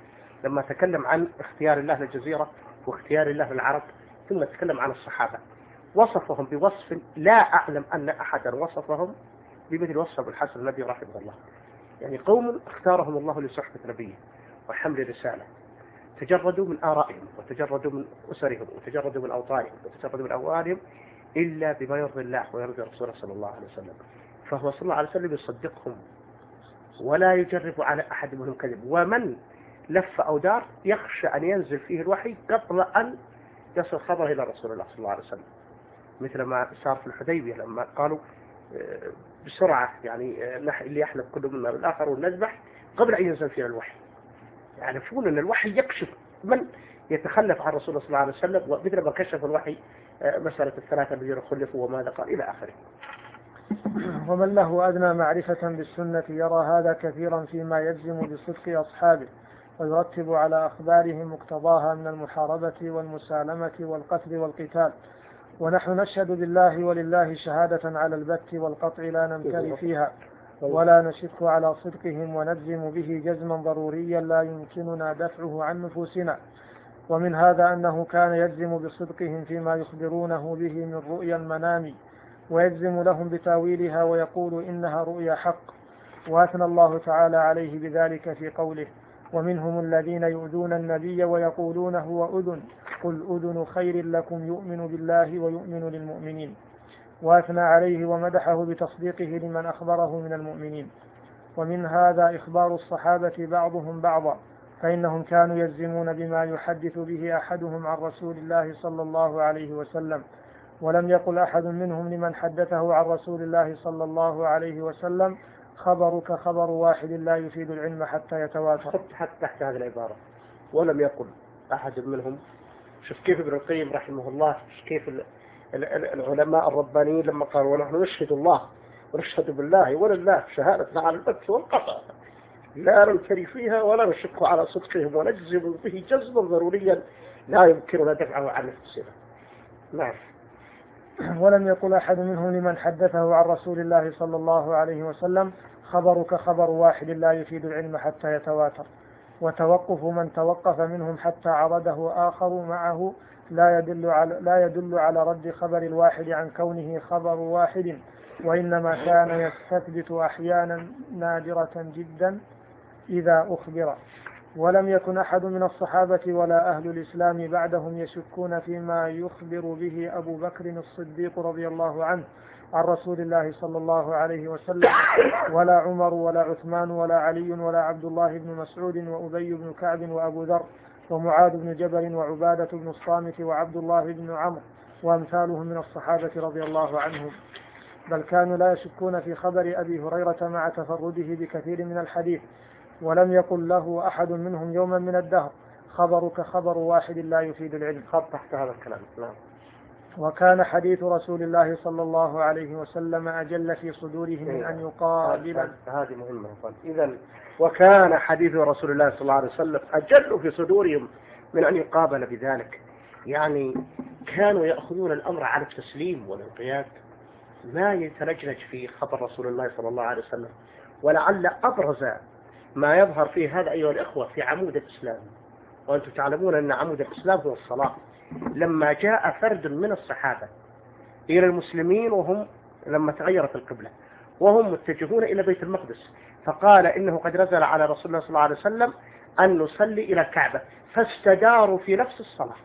لما تكلم عن اختيار الله للجزيرة واختيار الله للعرب، ثم تكلم عن الصحابة وصفهم بوصف لا أعلم أن أحدا وصفهم بمثل وصف أبو الحسن النبي رحمه الله. يعني قوم اختارهم الله لصحبة نبيه وحمل رسالة، تجردوا من آرائهم وتجردوا من أسرهم وتجردوا من أوطانهم وتجردوا من أموالهم إلا بما يرضي الله ويرضي رسوله صلى الله عليه وسلم. فهو صلى الله عليه وسلم يصدقهم ولا يجرب على أحد منهم كذب، ومن لف أو دار يخشى أن ينزل فيه الوحي قبل أن يصل خبره إلى رسول الله صلى الله عليه وسلم، مثل ما صار في الحديبية لما قالوا بسرعة يعني اللي يحلف كل منا بالآخر ونذبح قبل أن ينزل فيه الوحي. يعرفون أن الوحي يكشف من يتخلف عن رسول الله صلى الله عليه وسلم، ومثل ما كشف الوحي مسألة الثلاثة الذين خلفوا وماذا قال إلى آخره. ومن له أدنى معرفة بالسنة يرى هذا كثيرا فيما يجزم بصدق أصحابه ويرتب على أخبارهم مقتضاها من المحاربة والمسالمة والقتل والقتال. ونحن نشهد بالله ولله شهادة على البت والقطع لا نمتري فيها ولا نشك على صدقهم ونجزم به جزما ضروريا لا يمكننا دفعه عن نفوسنا. ومن هذا أنه كان يجزم بصدقهم فيما يخبرونه به من رؤيا المنام ويجزم لهم بتاويلها ويقول إنها رؤيا حق. وأثنى الله تعالى عليه بذلك في قوله: ومنهم الذين يؤذون النبي ويقولون هو أذن قل أذن خير لكم يؤمن بالله ويؤمن للمؤمنين. وأثنى عليه ومدحه بتصديقه لمن أخبره من المؤمنين. ومن هذا إخبار الصحابة بعضهم بعضا، فإنهم كانوا يجزمون بما يحدث به أحدهم عن رسول الله صلى الله عليه وسلم، ولم يقل أحد منهم لمن حدثه عن رسول الله صلى الله عليه وسلم خبرك خبر واحد لا يفيد العلم حتى يتواتر. حتى تحت هذه العبارة ولم يقل أحد منهم. شوف كيف ابن القيم رحمه الله، كيف العلماء الربانيين لما قالوا ونحن نشهد الله ونشهد بالله ولله شهادة على البت والقطع لا نمتري فيها ولا نشك على صدقهم ونجزم به جزما ضروريا لا يمكننا دفعه عن نفسنا. نعم. ولم يقل أحد منهم لمن حدثه عن رسول الله صلى الله عليه وسلم خبرك خبر واحد لا يفيد العلم حتى يتواتر. وتوقف من توقف منهم حتى عرضه آخر معه لا يدل على لا يدل على رد خبر الواحد عن كونه خبر واحد، وإنما كان يستثبت أحيانا نادرة جدا إذا أخبر. ولم يكن أحد من الصحابة ولا أهل الإسلام بعدهم يشكون فيما يخبر به أبو بكر الصديق رضي الله عنه عن رسول الله صلى الله عليه وسلم، ولا عمر ولا عثمان ولا علي ولا عبد الله بن مسعود وأبي بن كعب وأبو ذر ومعاذ بن جبل وعبادة بن الصامت وعبد الله بن عمرو وأمثالهم من الصحابة رضي الله عنهم. بل كانوا لا يشكون في خبر أبي هريرة مع تفرده بكثير من الحديث، ولم يقل له أحد منهم يوما من الدهر خبرك خبر واحد لا يفيد العلم. خط تحت هذا الكلام. نعم. وكان حديث رسول الله صلى الله عليه وسلم أجل في صدورهم من أن يقابل. هذه مهمة. إذا وكان حديث رسول الله صلى الله عليه وسلم أجل في صدورهم من أن يقابل بذلك. يعني كانوا يأخذون الأمر على التسليم والانقياد، ما يتلجلج في خبر رسول الله صلى الله عليه وسلم. ولعل أبرز ما يظهر فيه هذا أيها الإخوة في عمود الإسلام، وأنتم تعلمون أن عمود الإسلام هو الصلاة. لما جاء فرد من الصحابة إلى المسلمين وهم لما تغيرت القبلة وهم متجهون إلى بيت المقدس، فقال إنه قد نزل على رسول الله صلى الله عليه وسلم أن نصلي إلى الكعبة، فاستداروا في نفس الصلاة.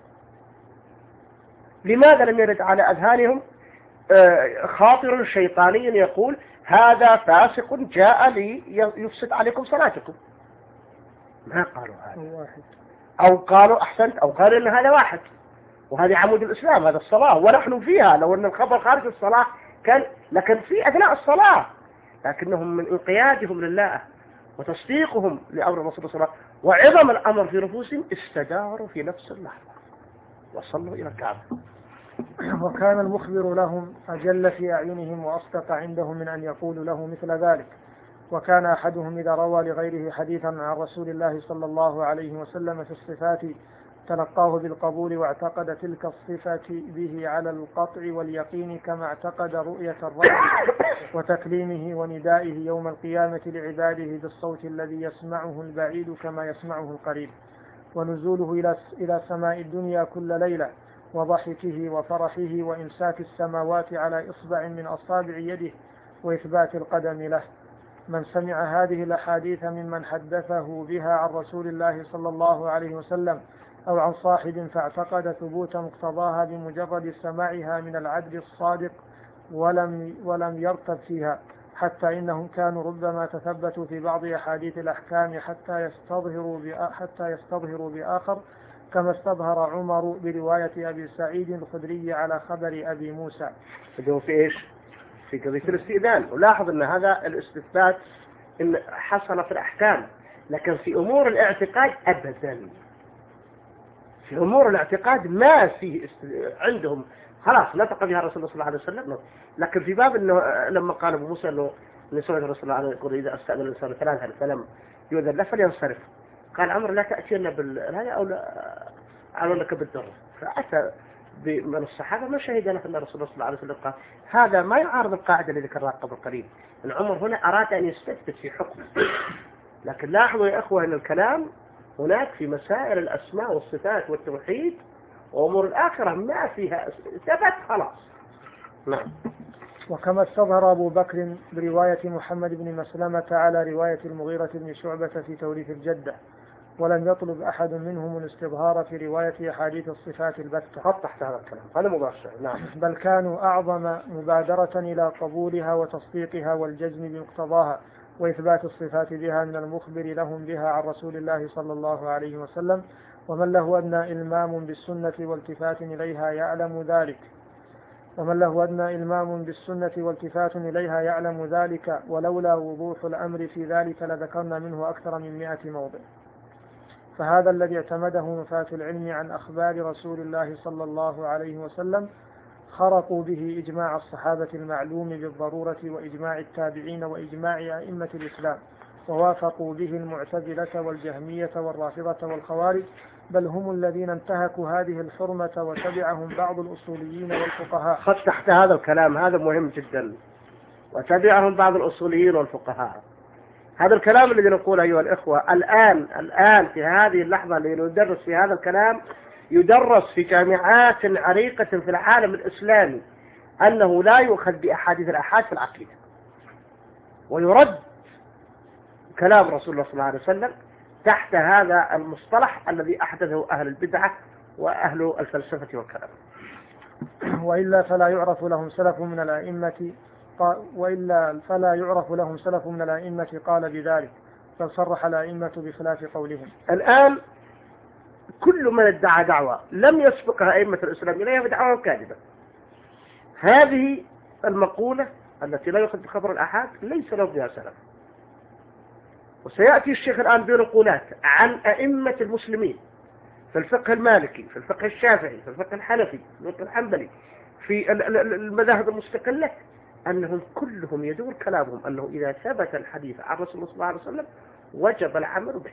لماذا لم يرد على أذهانهم خاطر شيطاني يقول هذا فاسق جاء ليفسد عليكم صلاتكم؟ ما قالوا هذا، أو قالوا أحسنت، أو قالوا إن هذا واحد وهذه عمود الإسلام، هذا الصلاة ونحن فيها. لو أن الخبر خارج الصلاة كان لكن في أثناء الصلاة، لكنهم من انقيادهم لله وتصديقهم لأمر الرسول صلى الله عليه وسلم وعظم الأمر في نفوسهم استداروا في نفس اللحظة وصلوا إلى الكعبة. وكان المخبر لهم أجل في أعينهم وأصدق عندهم من أن يقول له مثل ذلك. وكان أحدهم إذا روى لغيره حديثا عن رسول الله صلى الله عليه وسلم في الصفات تلقاه بالقبول واعتقد تلك الصفة به على القطع واليقين، كما اعتقد رؤية الرب وتكليمه وندائه يوم القيامة لعباده بالصوت الذي يسمعه البعيد كما يسمعه القريب. ونزوله إلى إلى سماء الدنيا كل ليلة، وضحكه وفرحه وإمساك السماوات على إصبع من أصابع يده، وإثبات القدم له. من سمع هذه الأحاديث ممن حدثه بها عن رسول الله صلى الله عليه وسلم أو عن صاحب فاعتقد ثبوت مقتضاها بمجرد سماعها من العدل الصادق ولم, ولم يرتب فيها، حتى إنهم كانوا ربما تثبتوا في بعض أحاديث الأحكام حتى يستظهروا حتى يستظهروا بآخر، كما استظهر عمر برواية أبي سعيد الخدري على خبر أبي موسى. في إيش؟ في قضية الاستئذان. ولاحظ أن هذا الاستثبات إن حصل في الأحكام، لكن في أمور الاعتقاد أبدا. في أمور الاعتقاد ما فيه است... عندهم خلاص نطق بها رسول الله صلى الله عليه وسلم. لكن في باب إنه لما قال أبو موسى إنه نسمع رسول الله عليه يقول إذا استأذن الإنسان ثلاثا فلم يؤذن له فلينصرف، قال عمر لا تأتينا بالهذا أو لا أعلنك بالدر. فأتى من الصحابة ما شهد له أن رسول الله صلى الله عليه وسلم قال. هذا ما يعارض القاعدة اللي ذكرها قبل قليل، أن عمر هنا أراد أن يستثبت في حكمه. لكن لاحظوا يا أخوة أن الكلام هناك في مسائل الأسماء والصفات والتوحيد وأمور الآخرة ما فيها ثبت خلاص. نعم. وكما استظهر أبو بكر برواية محمد بن مسلمة على رواية المغيرة بن شعبة في توريث الجدة، ولم يطلب أحد منهم الاستظهار في رواية أحاديث الصفات البتة. خط تحت هذا الكلام هذا مباشر. نعم. بل كانوا أعظم مبادرة إلى قبولها وتصديقها والجزم بمقتضاها وإثبات الصفات بها من المخبر لهم بها عن رسول الله صلى الله عليه وسلم، ومن له أدنى إلمام بالسنة والتفات إليها يعلم ذلك ومن له أدنى إلمام بالسنة والتفات إليها يعلم ذلك ولولا وضوح الأمر في ذلك لذكرنا منه أكثر من مئة موضع. فهذا الذي اعتمده نفاة العلم عن أخبار رسول الله صلى الله عليه وسلم خرقوا به إجماع الصحابة المعلوم بالضرورة وإجماع التابعين وإجماع أئمة الإسلام، ووافقوا به المعتزلة والجهمية والرافضة والخوارج، بل هم الذين انتهكوا هذه الحرمة وتبعهم بعض الأصوليين والفقهاء. خط تحت هذا الكلام هذا مهم جدا. وتبعهم بعض الأصوليين والفقهاء، هذا الكلام الذي نقول أيها الإخوة الآن الآن في هذه اللحظة اللي ندرس في هذا الكلام يدرس في جامعات عريقة في العالم الإسلامي أنه لا يؤخذ بأحاديث الآحاد في العقيدة، ويرد كلام رسول الله صلى الله عليه وسلم تحت هذا المصطلح الذي أحدثه أهل البدعة وأهل الفلسفة والكلام. وإلا فلا يعرف لهم سلف من الأئمة وإلا فلا يعرف لهم سلف من الأئمة قال بذلك، بل صرح الأئمة بخلاف قولهم. الآن كل من ادعى دعوة لم يسبقها أئمة الإسلام إليها بدعوة كاذبة. هذه المقولة التي لا يؤخذ بخبر الآحاد ليس له بها سلف. وسيأتي الشيخ الآن بنقولات عن أئمة المسلمين في الفقه المالكي، في الفقه الشافعي، في الفقه الحنفي، في الفقه الحنبلي، في المذاهب المستقلة، أنهم كلهم يدور كلامهم أنه إذا ثبت الحديث عن رسول الله صلى الله عليه وسلم وجب العمل به.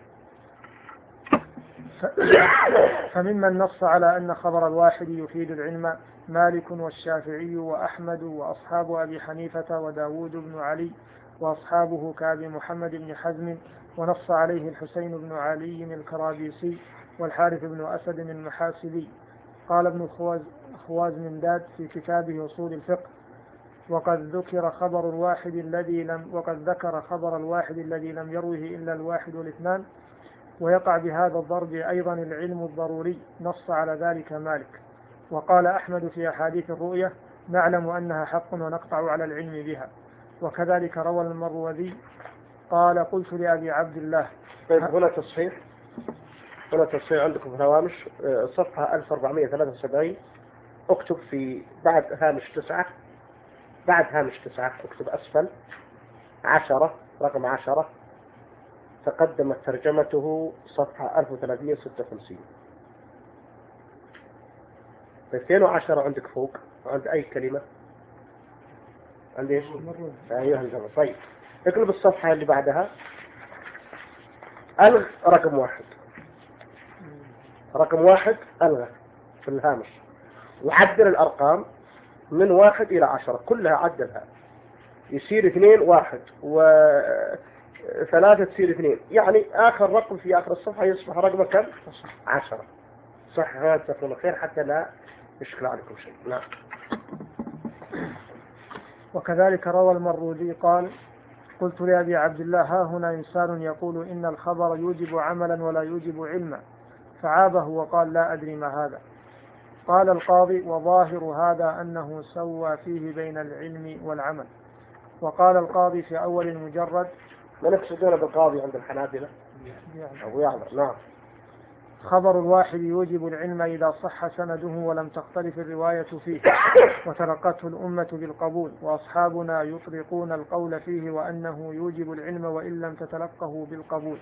فممن نص على أن خبر الواحد يفيد العلم مالك والشافعي وأحمد وأصحاب أبي حنيفة وداود بن علي وأصحابه كأبي محمد بن حزم، ونص عليه الحسين بن علي الكرابيسي والحارث بن أسد المحاسبي. قال ابن خوازمنداد في كتابه أصول الفقه: وقد ذكر خبر الواحد الذي لم وقد ذكر خبر الواحد الذي لم يروه إلا الواحد والاثنان، ويقع بهذا الضرب أيضا العلم الضروري، نص على ذلك مالك. وقال أحمد في أحاديث الرؤية: نعلم أنها حق ونقطع على العلم بها. وكذلك روى المروذي قال: قلت لأبي عبد الله. طيب هنا تصحيح هنا تصحيح عندكم في الهوامش صفحة ألف وأربعمائة وثلاثة وسبعين، اكتب في بعد هامش تسعة بعد هامش تسعة اكتب أسفل عشرة رقم عشرة تقدمت ترجمته صفحة ألف وثلاثمائة وستة وخمسين. اثنين وعشرة عندك فوق عند أي كلمة عندي ايش؟ أيها الجماعة. طيب اقلب الصفحة اللي بعدها، ألغ رقم واحد رقم واحد ألغى في الهامش، وعدل الأرقام من واحد إلى عشرة كلها عدلها يصير اثنين واحد، ثلاثة تصير اثنين، يعني آخر رقم في آخر الصفحة يصبح رقم كم؟ عشرة. صح، هذا تكون خير حتى لا يشكل عليكم شيء. نعم. وكذلك روى المرودي قال: قلت لأبي عبد الله: ها هنا إنسان يقول إن الخبر يوجب عملا ولا يوجب علما، فعابه وقال: لا أدري ما هذا. قال القاضي: وظاهر هذا أنه سوى فيه بين العلم والعمل. وقال القاضي في أول المجرد: من يقصدون بالقاضي عند الحنابلة؟ أبو يعلى. نعم. خبر الواحد يوجب العلم إذا صح سنده ولم تختلف الرواية فيه وتلقته الأمة بالقبول، وأصحابنا يطلقون القول فيه وأنه يوجب العلم وإن لم تتلقه بالقبول.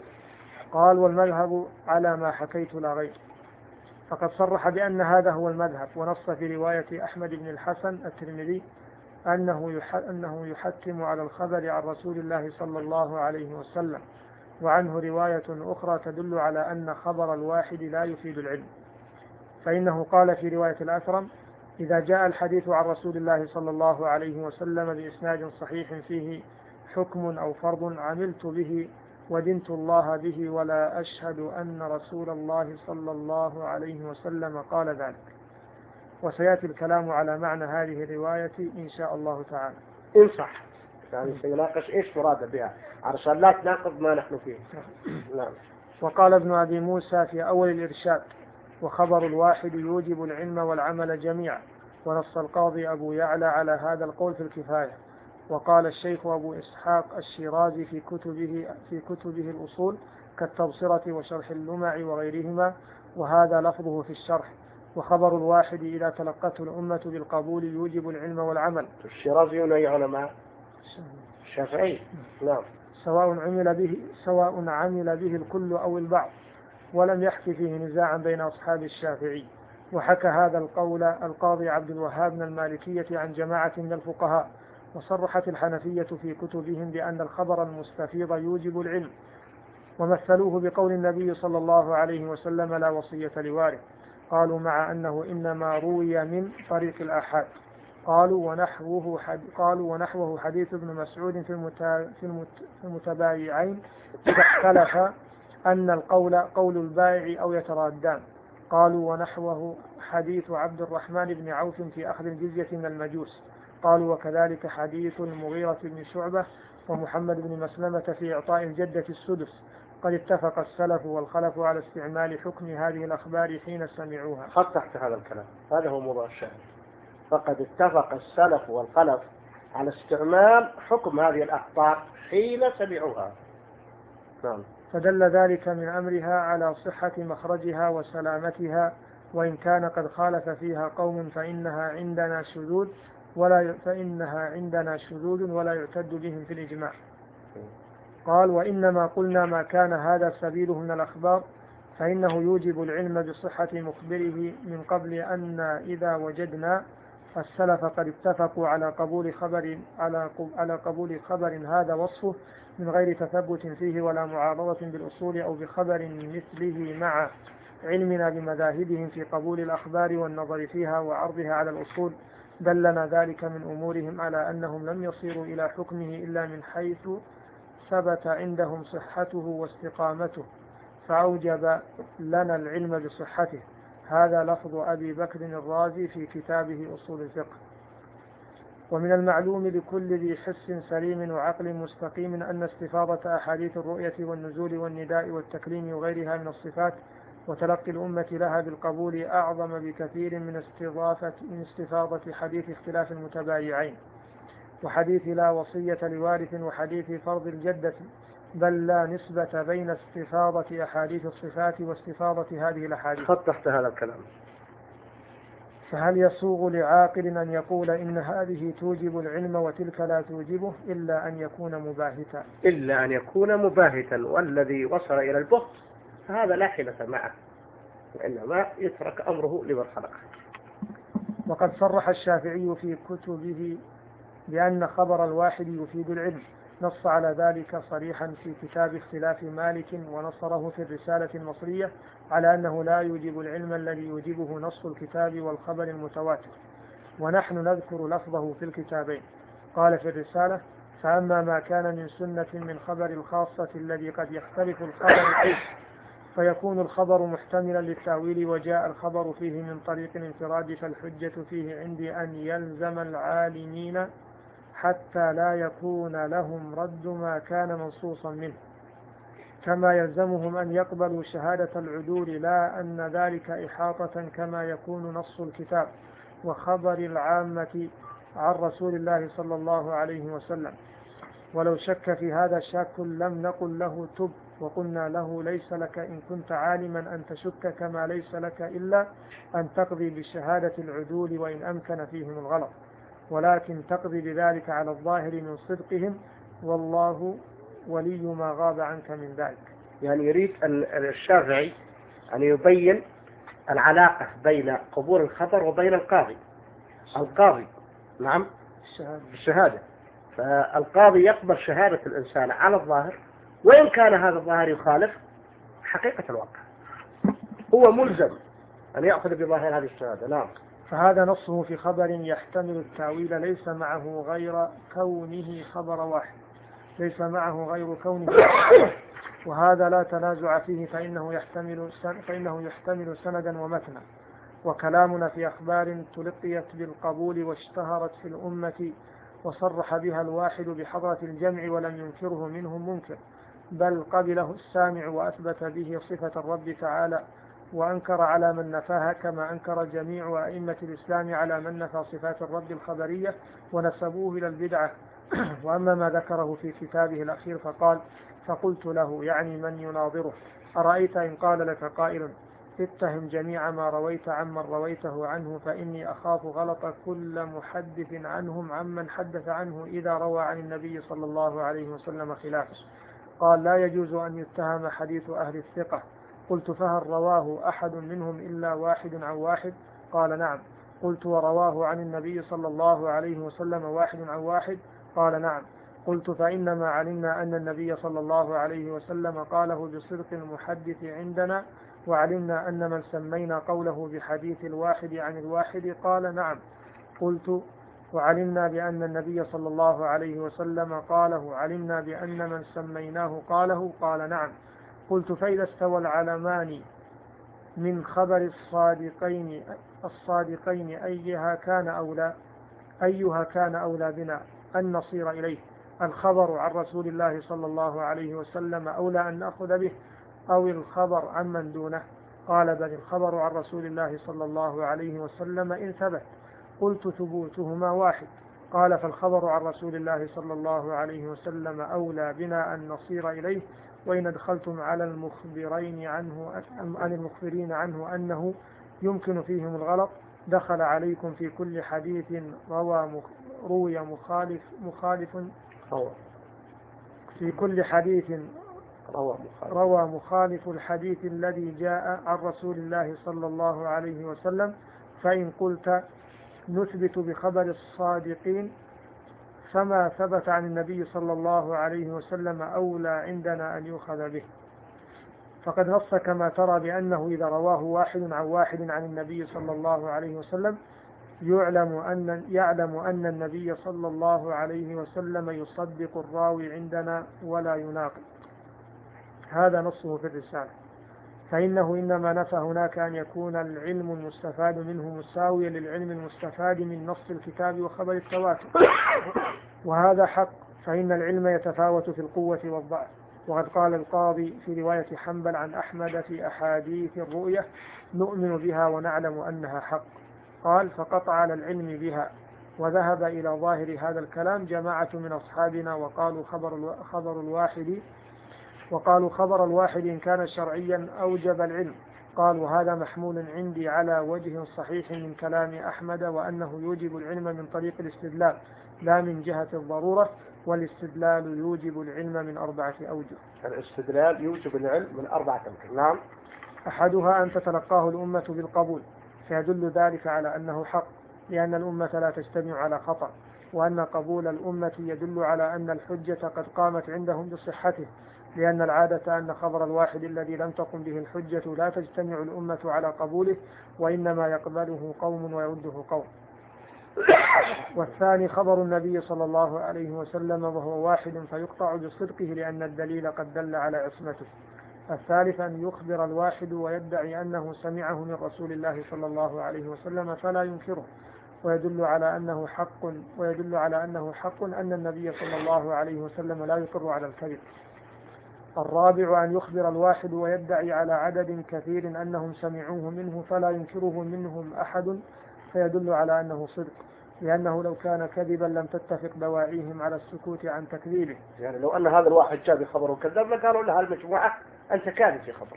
قال: والمذهب على ما حكيت لا غير. فقد صرح بأن هذا هو المذهب، ونص في رواية أحمد بن الحسن الترمذي أنه أنه يحتم على الخبر عن رسول الله صلى الله عليه وسلم، وعنه رواية أخرى تدل على أن خبر الواحد لا يفيد العلم، فإنه قال في رواية الأثرم: إذا جاء الحديث عن رسول الله صلى الله عليه وسلم بإسناد صحيح فيه حكم أو فرض عملت به ودنت الله به ولا أشهد أن رسول الله صلى الله عليه وسلم قال ذلك. وسيأتي الكلام على معنى هذه الرواية إن شاء الله تعالى إن صح، يعني سيناقش إيش مراد بها عشان لا تناقض ما نحن فيه. نعم. وقال ابن أبي موسى في أول الإرشاد: وخبر الواحد يوجب العلم والعمل جميعا. ونص القاضي أبو يعلى على هذا القول في الكفاية. وقال الشيخ أبو إسحاق الشيرازي في كتبه, في كتبه الأصول كالتبصرة وشرح اللمع وغيرهما، وهذا لفظه في الشرح: وخبر الواحد إذا تلقته الأمة بالقبول يوجب العلم والعمل. الشيرازي هنا علماء الشافعي. نعم. سواء عمل به سواء عمل به الكل أو البعض، ولم يحكي فيه نزاعا بين أصحاب الشافعي. وحكى هذا القول القاضي عبد الوهاب من المالكية عن جماعة من الفقهاء. وصرحت الحنفية في كتبهم بأن الخبر المستفيض يوجب العلم، ومثلوه بقول النبي صلى الله عليه وسلم: لا وصية لوارث. قالوا: مع أنه إنما روي من طريق الآحاد. قالوا ونحوه حد... قالوا ونحوه حديث ابن مسعود في المت... في المتبايعين إذا اختلف أن القول قول البائع أو يترادان. قالوا ونحوه حديث عبد الرحمن بن عوف في أخذ الجزية من المجوس. قالوا وكذلك حديث المغيرة بن شعبة ومحمد بن مسلمة في إعطاء الجدة السدس. قد اتفق السلف والخلف على استعمال حكم هذه الأخبار حين سمعوها. خط تحت هذا الكلام، هذا هو موضوع الشاهد. فقد اتفق السلف والخلف على استعمال حكم هذه الأخبار حين سمعوها. نعم. فدل ذلك من أمرها على صحة مخرجها وسلامتها، وإن كان قد خالف فيها قوم فإنها عندنا شذوذ ولا فإنها عندنا شذوذ ولا يعتد بهم في الإجماع. قال: وإنما قلنا ما كان هذا سبيله من الأخبار فإنه يوجب العلم بصحة مخبره من قبل أن إذا وجدنا السلف قد اتفقوا على قبول خبر على على قبول خبر هذا وصفه من غير تثبت فيه ولا معارضة بالأصول أو بخبر مثله، مع علمنا بمذاهبهم في قبول الأخبار والنظر فيها وعرضها على الأصول، دلنا ذلك من أمورهم على أنهم لم يصيروا إلى حكمه إلا من حيث ثبت عندهم صحته واستقامته، فأوجب لنا العلم بصحته. هذا لفظ أبي بكر الرازي في كتابه أصول الفقه. ومن المعلوم لكل ذي حس سليم وعقل مستقيم أن استفاضة أحاديث الرؤية والنزول والنداء والتكليم وغيرها من الصفات وتلقي الأمة لها بالقبول أعظم بكثير من استضافة من استفاضة حديث اختلاف المتبايعين وحديث لا وصية لوارث وحديث فرض الجدة، بل لا نسبة بين استفاضة أحاديث الصفات واستفاضة هذه الأحاديث. خط تحت هذا الكلام. فهل يسوغ لعاقل أن يقول إن هذه توجب العلم وتلك لا توجبه إلا أن يكون مباهتا إلا أن يكون مباهتا والذي وصل إلى البهت هذا لا حيلة معه، وإنما يترك أمره لمن خلقه. وقد صرح الشافعي في كتبه بأن خبر الواحد يفيد العلم، نص على ذلك صريحا في كتاب اختلاف مالك، ونصره في الرسالة المصرية على أنه لا يوجب العلم الذي يوجبه نص الكتاب والخبر المتواتر، ونحن نذكر لفظه في الكتابين. قال في الرسالة: فأما ما كان من سنة من خبر الخاصة الذي قد يختلف الخبر فيه فيكون الخبر محتملا للتأويل وجاء الخبر فيه من طريق الانفراد فالحجة فيه عندي أن يلزم العالمين حتى لا يكون لهم رد ما كان منصوصا منه، كما يلزمهم أن يقبلوا شهادة العدول، لا أن ذلك إحاطة كما يكون نص الكتاب وخبر العامة عن رسول الله صلى الله عليه وسلم. ولو شك في هذا شاك لم نقل له تب، وقلنا له ليس لك إن كنت عالما أن تشك، كما ليس لك إلا أن تقضي بشهادة العدول وإن أمكن فيهم الغلط، ولكن تقضي بذلك على الظاهر من صدقهم، والله ولي ما غاب عنك من ذلك. يعني يريد أن الشافعي أن يبين العلاقة بين قبول الخبر وبين القاضي. القاضي نعم الشهادة. الشهادة، فالقاضي يقبل شهادة الإنسان على الظاهر، وإن كان هذا الظاهر يخالف حقيقة الواقع، هو ملزم أن يأخذ بظاهر هذه الشهادة. نعم. فهذا نصه في خبر يحتمل التأويل ليس معه غير كونه خبر واحد، ليس معه غير كونه وهذا لا تنازع فيه، فإنه يحتمل فإنه يحتمل سندا ومتنا. وكلامنا في أخبار تلقيت بالقبول واشتهرت في الأمة وصرح بها الواحد بحضرة الجمع ولم ينكره منهم منكر، بل قبله السامع وأثبت به صفة الرب تعالى وأنكر على من نفاها، كما أنكر جميع أئمة الإسلام على من نفى صفات الرب الخبرية ونسبوه إلى البدعة. وأما ما ذكره في كتابه الأخير فقال: فقلت له، يعني من يناظره: أرأيت إن قال لك قائل اتهم جميع ما رويت عمن رويته عنه، فإني أخاف غلط كل محدث عنهم عمن حدث عنه إذا روى عن النبي صلى الله عليه وسلم خلافه. قال: لا يجوز أن يتهم حديث أهل الثقة. قلت: فهل رواه أحد منهم إلا واحد عن واحد؟ قال: نعم. قلت: ورواه عن النبي صلى الله عليه وسلم واحد عن واحد؟ قال: نعم. قلت: فإنما علمنا أن النبي صلى الله عليه وسلم قاله بصدق المحدث عندنا، وعلمنا أن من سمينا قوله بحديث الواحد عن الواحد. قال: نعم. قلت: وعلمنا بأن النبي صلى الله عليه وسلم قاله، علمنا بأن من سميناه قاله. قال: نعم. قلت: فإذا استوى العلمان من خبر الصادقين الصادقين أيها كان أولى أيها كان أولى بنا أن نصير إليه؟ الخبر عن رسول الله صلى الله عليه وسلم أولى أن نأخذ به أو الخبر عن من دونه؟ قال: بل الخبر عن رسول الله صلى الله عليه وسلم إن ثبت. قلت: ثبوتهما واحد. قال: فالخبر عن رسول الله صلى الله عليه وسلم أولى بنا أن نصير إليه، وإن أدخلتم على المخبرين عنه عن المخبرين عنه أنه يمكن فيهم الغلط دخل عليكم في كل حديث روى روي مخالف مخالف في كل حديث روى مخالف, روى مخالف الحديث الذي جاء عن رسول الله صلى الله عليه وسلم. فإن قلت نثبت بخبر الصادقين فما ثبت عن النبي صلى الله عليه وسلم أولى عندنا أن يؤخذ به، فقد نص كما ترى بأنه إذا رواه واحد عن واحد عن النبي صلى الله عليه وسلم يعلم أن يعلم أن النبي صلى الله عليه وسلم يصدق الراوي عندنا ولا يناقض. هذا نصه في الرسالة. فإنه إنما نفى هناك أن يكون العلم المستفاد منه مساويا للعلم المستفاد من نص الكتاب وخبر التواتر، وهذا حق، فإن العلم يتفاوت في القوة والضعف. وقد قال القاضي في رواية حنبل عن أحمد في أحاديث الرؤية: نؤمن بها ونعلم أنها حق. قال: فقطع على العلم بها. وذهب إلى ظاهر هذا الكلام جماعة من أصحابنا وقالوا خبر خبر الواحد وقالوا خبر الواحد إن كان شرعيا أوجب العلم. قال: وهذا محمول عندي على وجه صحيح من كلام أحمد، وأنه يوجب العلم من طريق الاستدلال لا من جهة الضرورة، والاستدلال يوجب العلم من أربعة أوجه. الاستدلال يوجب العلم من أربعة أوجه. نعم. أحدها أن تتلقاه الأمة بالقبول، فيدل ذلك على أنه حق، لأن الأمة لا تجتمع على خطأ، وأن قبول الأمة يدل على أن الحجة قد قامت عندهم بصحته، لأن العادة أن خبر الواحد الذي لم تقم به الحجة لا تجتمع الأمة على قبوله، وإنما يقبله قوم ويرده قوم. والثاني خبر النبي صلى الله عليه وسلم وهو واحد فيقطع بصدقه لأن الدليل قد دل على عصمته. الثالث أن يخبر الواحد ويدعي أنه سمعه من رسول الله صلى الله عليه وسلم فلا ينكره، ويدل على أنه حق ويدل على أنه حق أن النبي صلى الله عليه وسلم لا يقر على الكذب. الرابع أن يخبر الواحد ويدعي على عدد كثير أنهم سمعوه منه فلا ينكره منهم أحد، فيدل على أنه صدق، لأنه لو كان كذبا لم تتفق دواعيهم على السكوت عن تكذيبه. يعني لو أن هذا الواحد جاء بخبر وكذب لقالوا لها المجموعة أنت كاذب في خبر.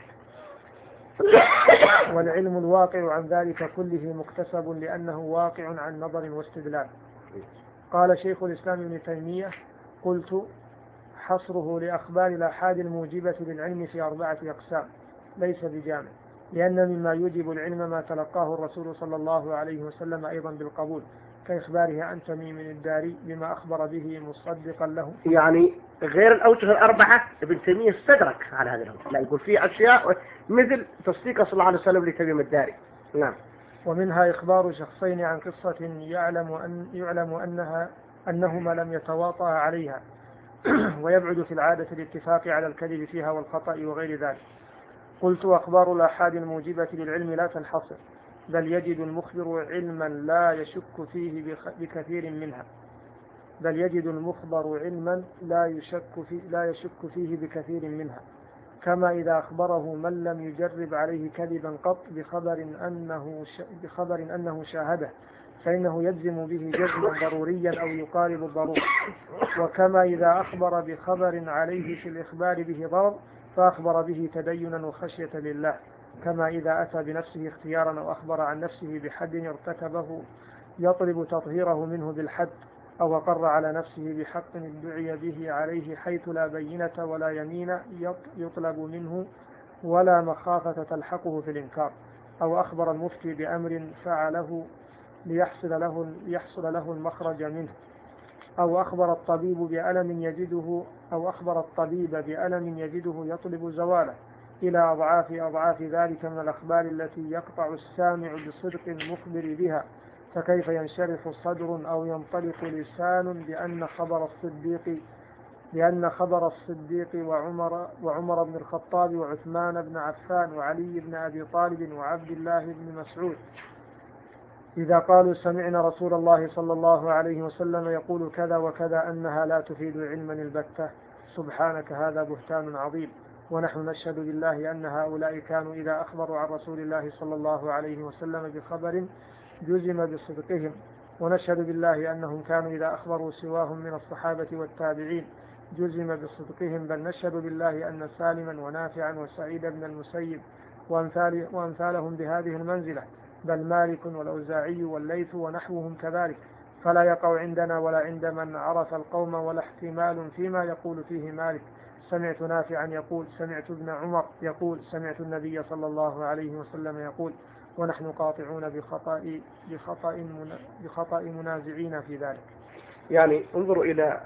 والعلم الواقع عن ذلك كله مكتسب لأنه واقع عن نظر واستدلال. قال شيخ الإسلام ابن تيمية: قلت حصره لأخبار الآحاد الموجبة للعلم في أربعة أقسام ليس بجامع، لأن مما يوجب العلم ما تلقاه الرسول صلى الله عليه وسلم أيضا بالقبول، كإخباره عن تميم الداري بما أخبر به مصدقا له. يعني غير الأوجه الأربعة ابن تيمية استدرك على هذه الأوجه، لا يقول فيه أشياء مثل تصديق صلى الله عليه وسلم لتميم الداري. نعم. ومنها إخبار شخصين عن قصة يعلم أن يعلم أنها أنهما لم يتواطأ عليها ويبعد في العادة الاتفاق على الكذب فيها والخطأ وغير ذلك. قلت: أخبار الآحاد الموجبة للعلم لا تنحصر، بل يجد المخبر علما لا يشك فيه بكثير منها بل يجد المخبر علما لا يشك فيه لا يشك فيه بكثير منها كما إذا أخبره من لم يجرب عليه كذبا قط بخبر أنه بخبر أنه شاهده، فإنه يجزم به جزما ضروريا أو يقارب الضرورة. وكما إذا أخبر بخبر عليه في الإخبار به ضرر فأخبر به تدينا وخشية لله، كما إذا أتى بنفسه اختيارا أو أخبر عن نفسه بحد ارتكبه يطلب تطهيره منه بالحد، أو أقر على نفسه بحق ادعي به عليه حيث لا بينة ولا يمين يطلب منه ولا مخافة تلحقه في الإنكار، أو أخبر المفتي بأمر فعله ليحصل له, ليحصل له المخرج منه، أو أخبر الطبيب بألم يجده أو أخبر الطبيب بألم يجده يطلب زواله، إلى أضعاف أضعاف ذلك من الأخبار التي يقطع السامع بصدق المخبر بها. فكيف ينشرح صدر أو ينطلق لسان بأن خبر الصديق بأن خبر الصديق وعمر وعمر بن الخطاب وعثمان بن عفان وعلي بن أبي طالب وعبد الله بن مسعود إذا قالوا سمعنا رسول الله صلى الله عليه وسلم يقول كذا وكذا أنها لا تفيد علما البتة؟ سبحانك، هذا بهتان عظيم. ونحن نشهد بالله أن هؤلاء كانوا إذا أخبروا عن رسول الله صلى الله عليه وسلم بخبر جزم بصدقهم، ونشهد بالله أنهم كانوا إذا أخبروا سواهم من الصحابة والتابعين جزم بصدقهم، بل نشهد بالله أن سالما ونافعا وسعيد بن المسيب وأمثال وأمثالهم بهذه المنزلة، بل مالك والأوزاعي والليث ونحوهم كذلك، فلا يقع عندنا ولا عند من عرف القوم ولا احتمال فيما يقول فيه مالك سمعت نافعا يقول سمعت ابن عمر يقول سمعت النبي صلى الله عليه وسلم يقول، ونحن قاطعون بخطأ بخطأ بخطأ منازعين في ذلك. يعني انظروا إلى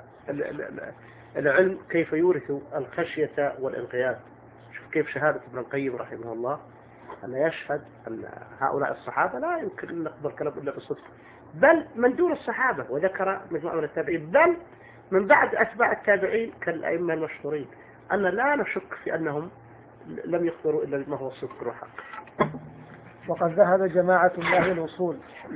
العلم كيف يورث الخشية والانقياد. شوف كيف شهادة ابن القيم رحمه الله أن يشهد أن هؤلاء الصحابة لا يمكن أن نقبل كلام إلا بالصدق، بل من دون الصحابة، وذكر مجموعة من التابعين، بل من بعد أتباع التابعين كالأئمة المشهورين، أن لا نشك في أنهم لم يخبروا إلا بما هو الصدق والحق. وقد ذهب جماعة من أهل الأصول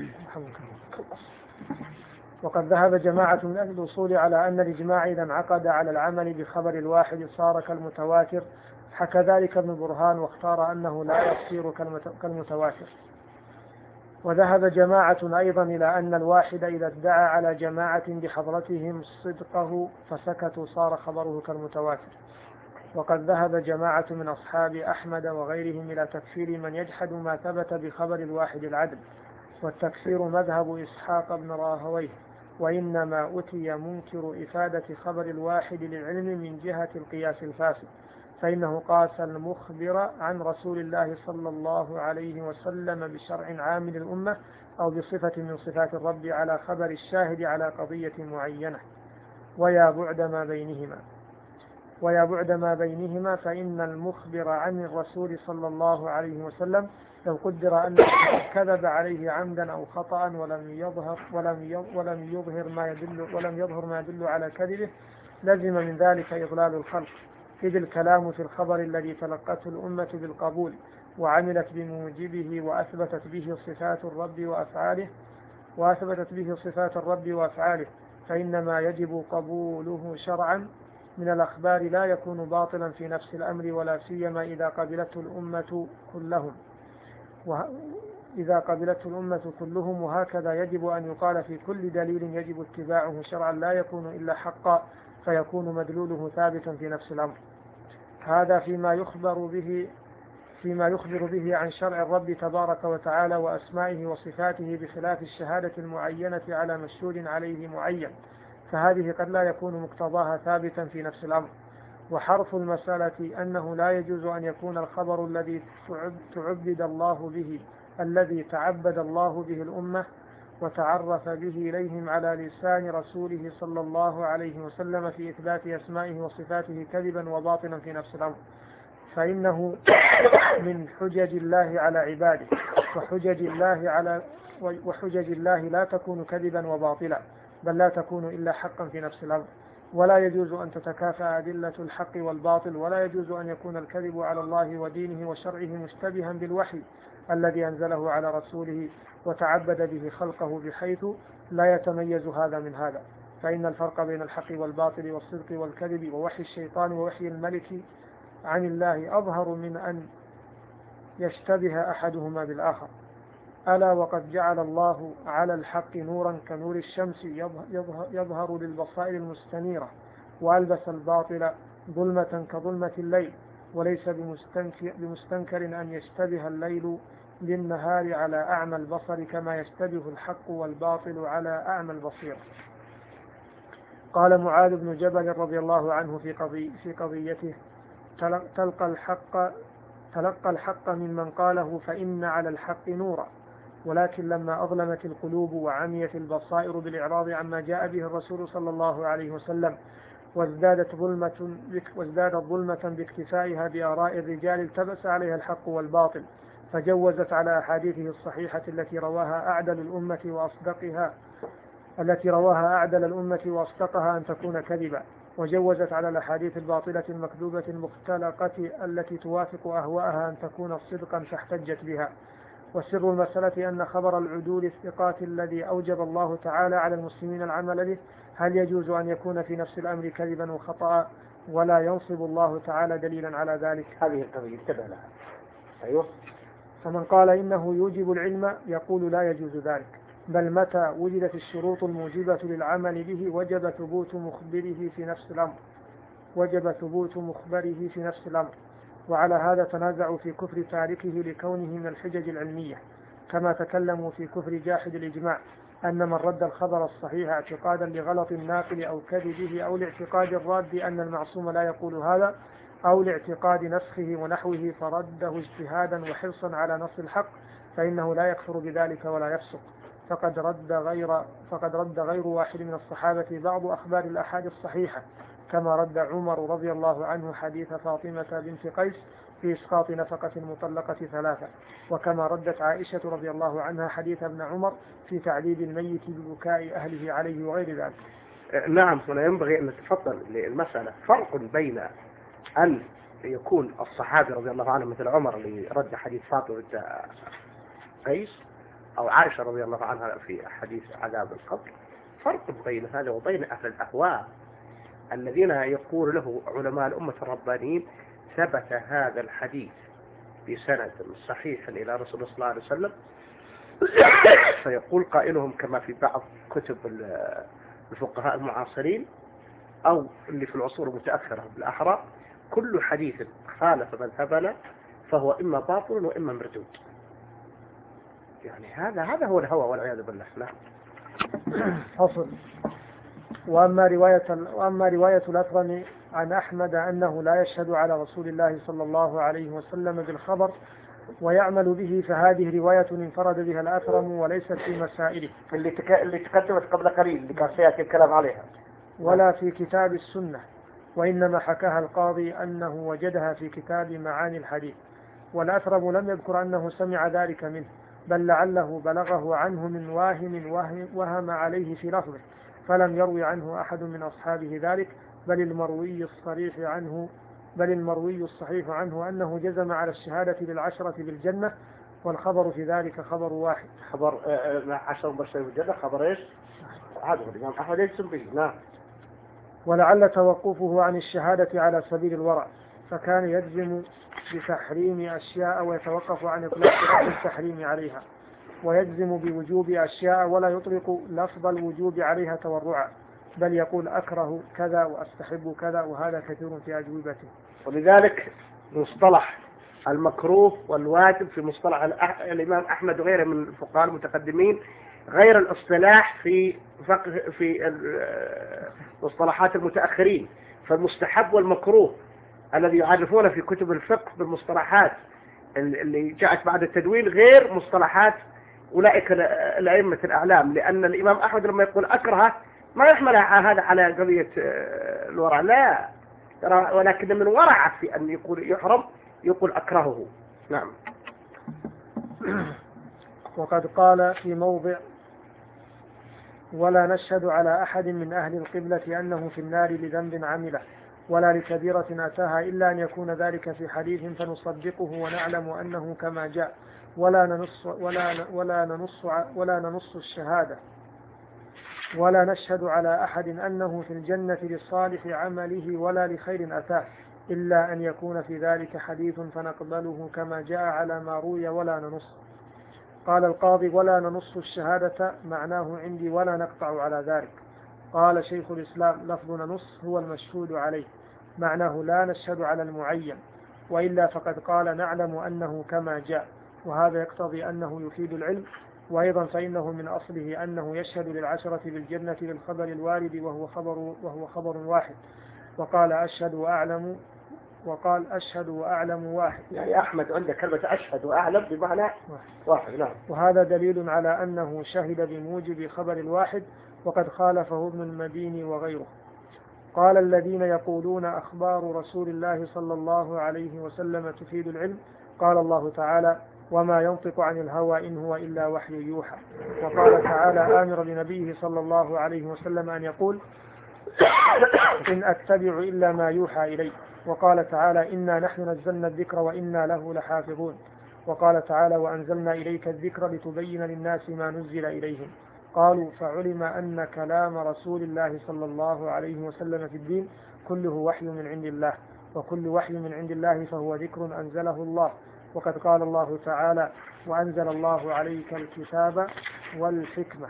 وقد ذهب جماعة من أهل الأصول على أن الإجماع إذا انعقد على العمل بخبر الواحد صار كالمتواتر، حكى ذلك ابن برهان واختار أنه لا يصير كالمتواتر. وذهب جماعة أيضا إلى أن الواحد إذا ادعى على جماعة بحضرتهم صدقه فسكتوا صار خبره كالمتواتر. وقد ذهب جماعة من أصحاب أحمد وغيرهم إلى تكفير من يجحد ما ثبت بخبر الواحد العدل، والتكفير مذهب إسحاق بن راهويه، وإنما أتي منكر إفادة خبر الواحد للعلم من جهة القياس الفاسد، فإنه قاس المخبر عن رسول الله صلى الله عليه وسلم بشرع عام للأمة أو بصفة من صفات الرب على خبر الشاهد على قضية معينة. ويا بعد ما بينهما ويا بعد ما بينهما فإن المخبر عن الرسول صلى الله عليه وسلم لو قدر أن كذب عليه عمدا أو خطأ ولم يظهر ولم ولم يظهر ما يدل ولم يظهر ما يدل على كذبه لزم من ذلك إضلال الخلق، إذ الكلام في الخبر الذي تلقته الأمة بالقبول وعملت بموجبه وأثبتت به صفات الرب وأفعاله وأثبتت به صفات الرب وأفعاله، فإنما يجب قبوله شرعا من الأخبار لا يكون باطلا في نفس الأمر، ولا سيما إذا قبلته الأمة كلهم إذا قبلته الأمة كلهم وهكذا يجب أن يقال في كل دليل يجب اتباعه شرعا لا يكون إلا حقا، فيكون مدلوله ثابتا في نفس الأمر. هذا فيما يخبر به فيما يخبر به عن شرع الرب تبارك وتعالى وأسمائه وصفاته، بخلاف الشهادة المعينة على مشهود عليه معين، فهذه قد لا يكون مقتضاها ثابتا في نفس الأمر. وحرف المسألة أنه لا يجوز أن يكون الخبر الذي تعبد الله به الذي تعبد الله به الأمة وتعرف به إليهم على لسان رسوله صلى الله عليه وسلم في إثبات أسمائه وصفاته كذبا وباطلا في نفس الأمر، فإنه من حجج الله على عباده، وحجج الله على وحجج الله لا تكون كذبا وباطلا، بل لا تكون إلا حقا في نفس الأمر. ولا يجوز أن تتكافأ أدلة الحق والباطل، ولا يجوز أن يكون الكذب على الله ودينه وشرعه مشتبها بالوحي الذي أنزله على رسوله وتعبد به خلقه، بحيث لا يتميز هذا من هذا، فإن الفرق بين الحق والباطل والصدق والكذب ووحي الشيطان ووحي الملك عن الله أظهر من أن يشتبه أحدهما بالآخر. ألا وقد جعل الله على الحق نورا كنور الشمس يظهر, يظهر للبصائر المستنيرة، وألبس الباطل ظلمة كظلمة الليل، وليس بمستنكر, بمستنكر أن يشتبه الليل للنهار على أعمى البصر، كما يشتبه الحق والباطل على أعمى البصير. قال معاذ بن جبل رضي الله عنه في, قضي في قضيته: تلقى الحق تلقى الحق ممن قاله فإن على الحق نورا، ولكن لما أظلمت القلوب وعميت البصائر بالإعراض عما جاء به الرسول صلى الله عليه وسلم، وازدادت ظلمة وازدادت ظلمة باكتفائها بآراء الرجال، التبس عليها الحق والباطل، فجوزت على أحاديثه الصحيحة التي رواها أعدل الأمة وأصدقها التي رواها أعدل الأمة وأصدقها أن تكون كذبا، وجوزت على الأحاديث الباطلة المكذوبة المختلقة التي توافق أهواءها أن تكون صدقا فاحتجت بها. وسر المسألة أن خبر العدول الثقات الذي أوجب الله تعالى على المسلمين العمل به، هل يجوز أن يكون في نفس الأمر كذبا وخطأ، ولا ينصب الله تعالى دليلا على ذلك؟ هذه القضية انتبه لها. أيوه. فمن قال إنه يوجب العلم يقول لا يجوز ذلك، بل متى وجدت الشروط الموجبة للعمل به وجب ثبوت مخبره في نفس الأمر وجب ثبوت مخبره في نفس الأمر وعلى هذا تنازعوا في كفر تاركه لكونه من الحجج العلمية، كما تكلموا في كفر جاحد الإجماع، أن من رد الخبر الصحيح اعتقادا لغلط الناقل أو كذبه أو لاعتقاد الراد أن المعصوم لا يقول هذا، أو لاعتقاد نسخه ونحوه فرده اجتهادا وحرصا على نص الحق، فإنه لا يكفر بذلك ولا يفسق. فقد رد غير فقد رد غير واحد من الصحابة بعض أخبار الأحاديث الصحيحة، كما رد عمر رضي الله عنه حديث فاطمة بنت قيس في إسقاط نفقة المطلقة ثلاثة، وكما ردت عائشة رضي الله عنها حديث ابن عمر في تعذيب الميت ببكاء أهله عليه وغير ذلك. نعم. هنا ينبغي أن نتفضل للمسألة فرق بين أن يكون الصحابي رضي الله عنه مثل عمر اللي رد حديث فاطمة بنت قيس، أو عائشة رضي الله عنها في حديث عذاب القبر، فرق بين هذا وبين أهل الأهواء الذين يقول له علماء الأمة الربانيين ثبت هذا الحديث بسند صحيح إلى رسول الله صلى الله عليه وسلم، فيقول قائلهم كما في بعض كتب الفقهاء المعاصرين أو اللي في العصور المتأخرة بالأحرى: كل حديث خالف مذهبنا فهو إما باطل وإما مردود. يعني هذا هذا هو الهوى والعياذ بالله. لا. حصل. وأما رواية وأما رواية الأثرم عن أحمد أنه لا يشهد على رسول الله صلى الله عليه وسلم بالخبر ويعمل به، فهذه رواية انفرد بها الأثرم وليست في مسائله اللي تك... اللي تقدمت قبل قليل اللي كان سيأتي الكلام عليها، ولا في كتاب السنة، وإنما حكاها القاضي أنه وجدها في كتاب معاني الحديث. والأثرم لم يذكر أنه سمع ذلك منه، بل لعله بلغه عنه من واهم وهم عليه في لفظه، فلم يروي عنه أحد من أصحابه ذلك، بل المروي الصريح عنه بل المروي الصحيح عنه أنه جزم على الشهادة للعشرة بالجنة، والخبر في ذلك خبر واحد. خبر عشر بشر بالجنة خبر إيش؟ هذا هو الإمام أحمد يجزم به. نعم. ولعل توقفه عن الشهادة على سبيل الورع، فكان يجزم بتحريم أشياء ويتوقف عن إطلاق لفظ التحريم عليها، ويجزم بوجوب أشياء ولا يطلق لفظ الوجوب عليها تورعا، بل يقول أكره كذا وأستحب كذا، وهذا كثير في أجوبته. ولذلك مصطلح المكروه والواجب في مصطلح الإمام أحمد وغيره من الفقهاء المتقدمين غير الاصطلاح في فقه في مصطلحات المتأخرين. فالمستحب والمكروه الذي يعرفون في كتب الفقه بالمصطلحات اللي جاءت بعد التدوين غير مصطلحات أولئك الأئمة الأعلام، لأن الإمام أحمد لما يقول أكره ما يحمل هذا على قضية الورع، لا، ولكن من ورع في أن يقول يحرم يقول أكرهه. نعم. وقد قال في موضع: ولا نشهد على أحد من أهل القبلة أنه في النار لذنب عمله ولا لكبيرة أتاها إلا أن يكون ذلك في حديث فنصدقه ونعلم أنه كما جاء، ولا ننص ولا ولا ننص ولا ننص الشهادة ولا نشهد على أحد أنه في الجنة لصالح عمله ولا لخير أتاه إلا أن يكون في ذلك حديث فنقبله كما جاء على ما روي ولا ننص. قال القاضي: ولا ننص الشهادة معناه عندي ولا نقطع على ذلك. قال شيخ الإسلام: لفظ ننص هو المشهود عليه، معناه لا نشهد على المعين، وإلا فقد قال نعلم أنه كما جاء، وهذا يقتضي أنه يفيد العلم، وأيضا فإنه من أصله أنه يشهد للعشرة بالجنة بالخبر الوارد وهو خبر, وهو خبر واحد. وقال أشهد وأعلم وقال أشهد وأعلم واحد، يعني أحمد عند كلمة أشهد وأعلم بمعنى واحد. واحد. نعم. وهذا دليل على أنه شهد بموجب خبر الواحد، وقد خالفه ابن المديني وغيره. قال الذين يقولون أخبار رسول الله صلى الله عليه وسلم تفيد العلم، قال الله تعالى: وما ينطق عن الهوى إن هو إلا وحي يوحى. وقال تعالى آمرا لنبيه صلى الله عليه وسلم أن يقول: إن أتبع إلا ما يوحى إلي. وقال تعالى: إنا نحن نزلنا الذكر وإنا له لحافظون. وقال تعالى: وأنزلنا إليك الذكر لتبين للناس ما نزل إليهم. قالوا: فعلم أن كلام رسول الله صلى الله عليه وسلم في الدين كله وحي من عند الله، وكل وحي من عند الله فهو ذكر أنزله الله. وقد قال الله تعالى: وأنزل الله عليك الكتاب والحكمة،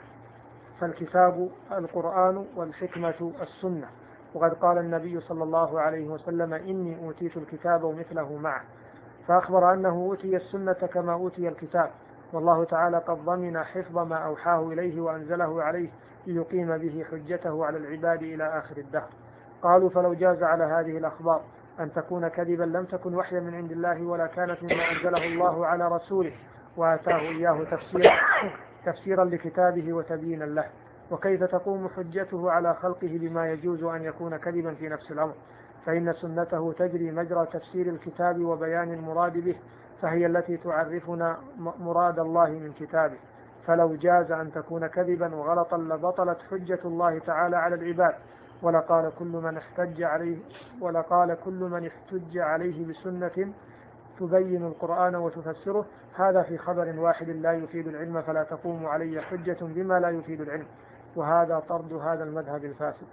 فالكتاب القرآن والحكمة السنة. وقد قال النبي صلى الله عليه وسلم: إني أوتيت الكتاب ومثله معه، فأخبر أنه أوتي السنة كما أوتي الكتاب، والله تعالى قد ضمن حفظ ما أوحاه إليه وأنزله عليه ليقيم به حجته على العباد إلى آخر الدهر. قالوا: فلو جاز على هذه الأخبار أن تكون كذبا لم تكن وحيا من عند الله ولا كانت مما أنزله الله على رسوله وآتاه إياه تفسيرا, تفسيرا لكتابه وتبيينا له، وكيف تقوم حجته على خلقه بما يجوز أن يكون كذبا في نفس الأمر، فإن سنته تجري مجرى تفسير الكتاب وبيان المراد به، فهي التي تعرفنا مراد الله من كتابه. فلو جاز أن تكون كذبا وغلطا لبطلت حجة الله تعالى على العباد، ولقال كل من احتج عليه ولقال كل من احتج عليه بسنة تبين القرآن وتفسره: هذا في خبر واحد لا يفيد العلم، فلا تقوم علي حجة بما لا يفيد العلم. وهذا طرد هذا المذهب الفاسد،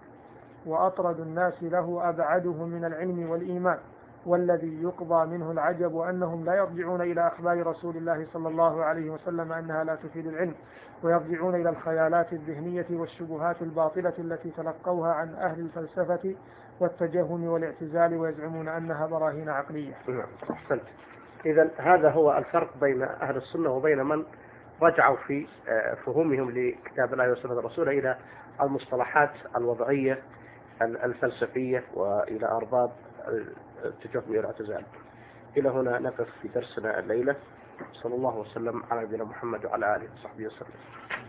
وأطرد الناس له أبعدهم من العلم والإيمان. والذي يقضى منه العجب أنهم لا يرجعون إلى أخبار رسول الله صلى الله عليه وسلم أنها لا تفيد العلم، ويرجعون إلى الخيالات الذهنية والشبهات الباطلة التي تلقوها عن أهل الفلسفة والتجهم والاعتزال، ويزعمون أنها براهين عقلية. أحسنت. إذن هذا هو الفرق بين أهل السنة وبين من رجعوا في فهمهم لكتاب الله وسنة الرسول إلى المصطلحات الوضعية الفلسفية وإلى أرباب التجهم والاعتزال. إلى هنا نقف في درسنا الليلة. صلى الله وسلم على نبينا محمد وعلى آله وصحبه وسلم.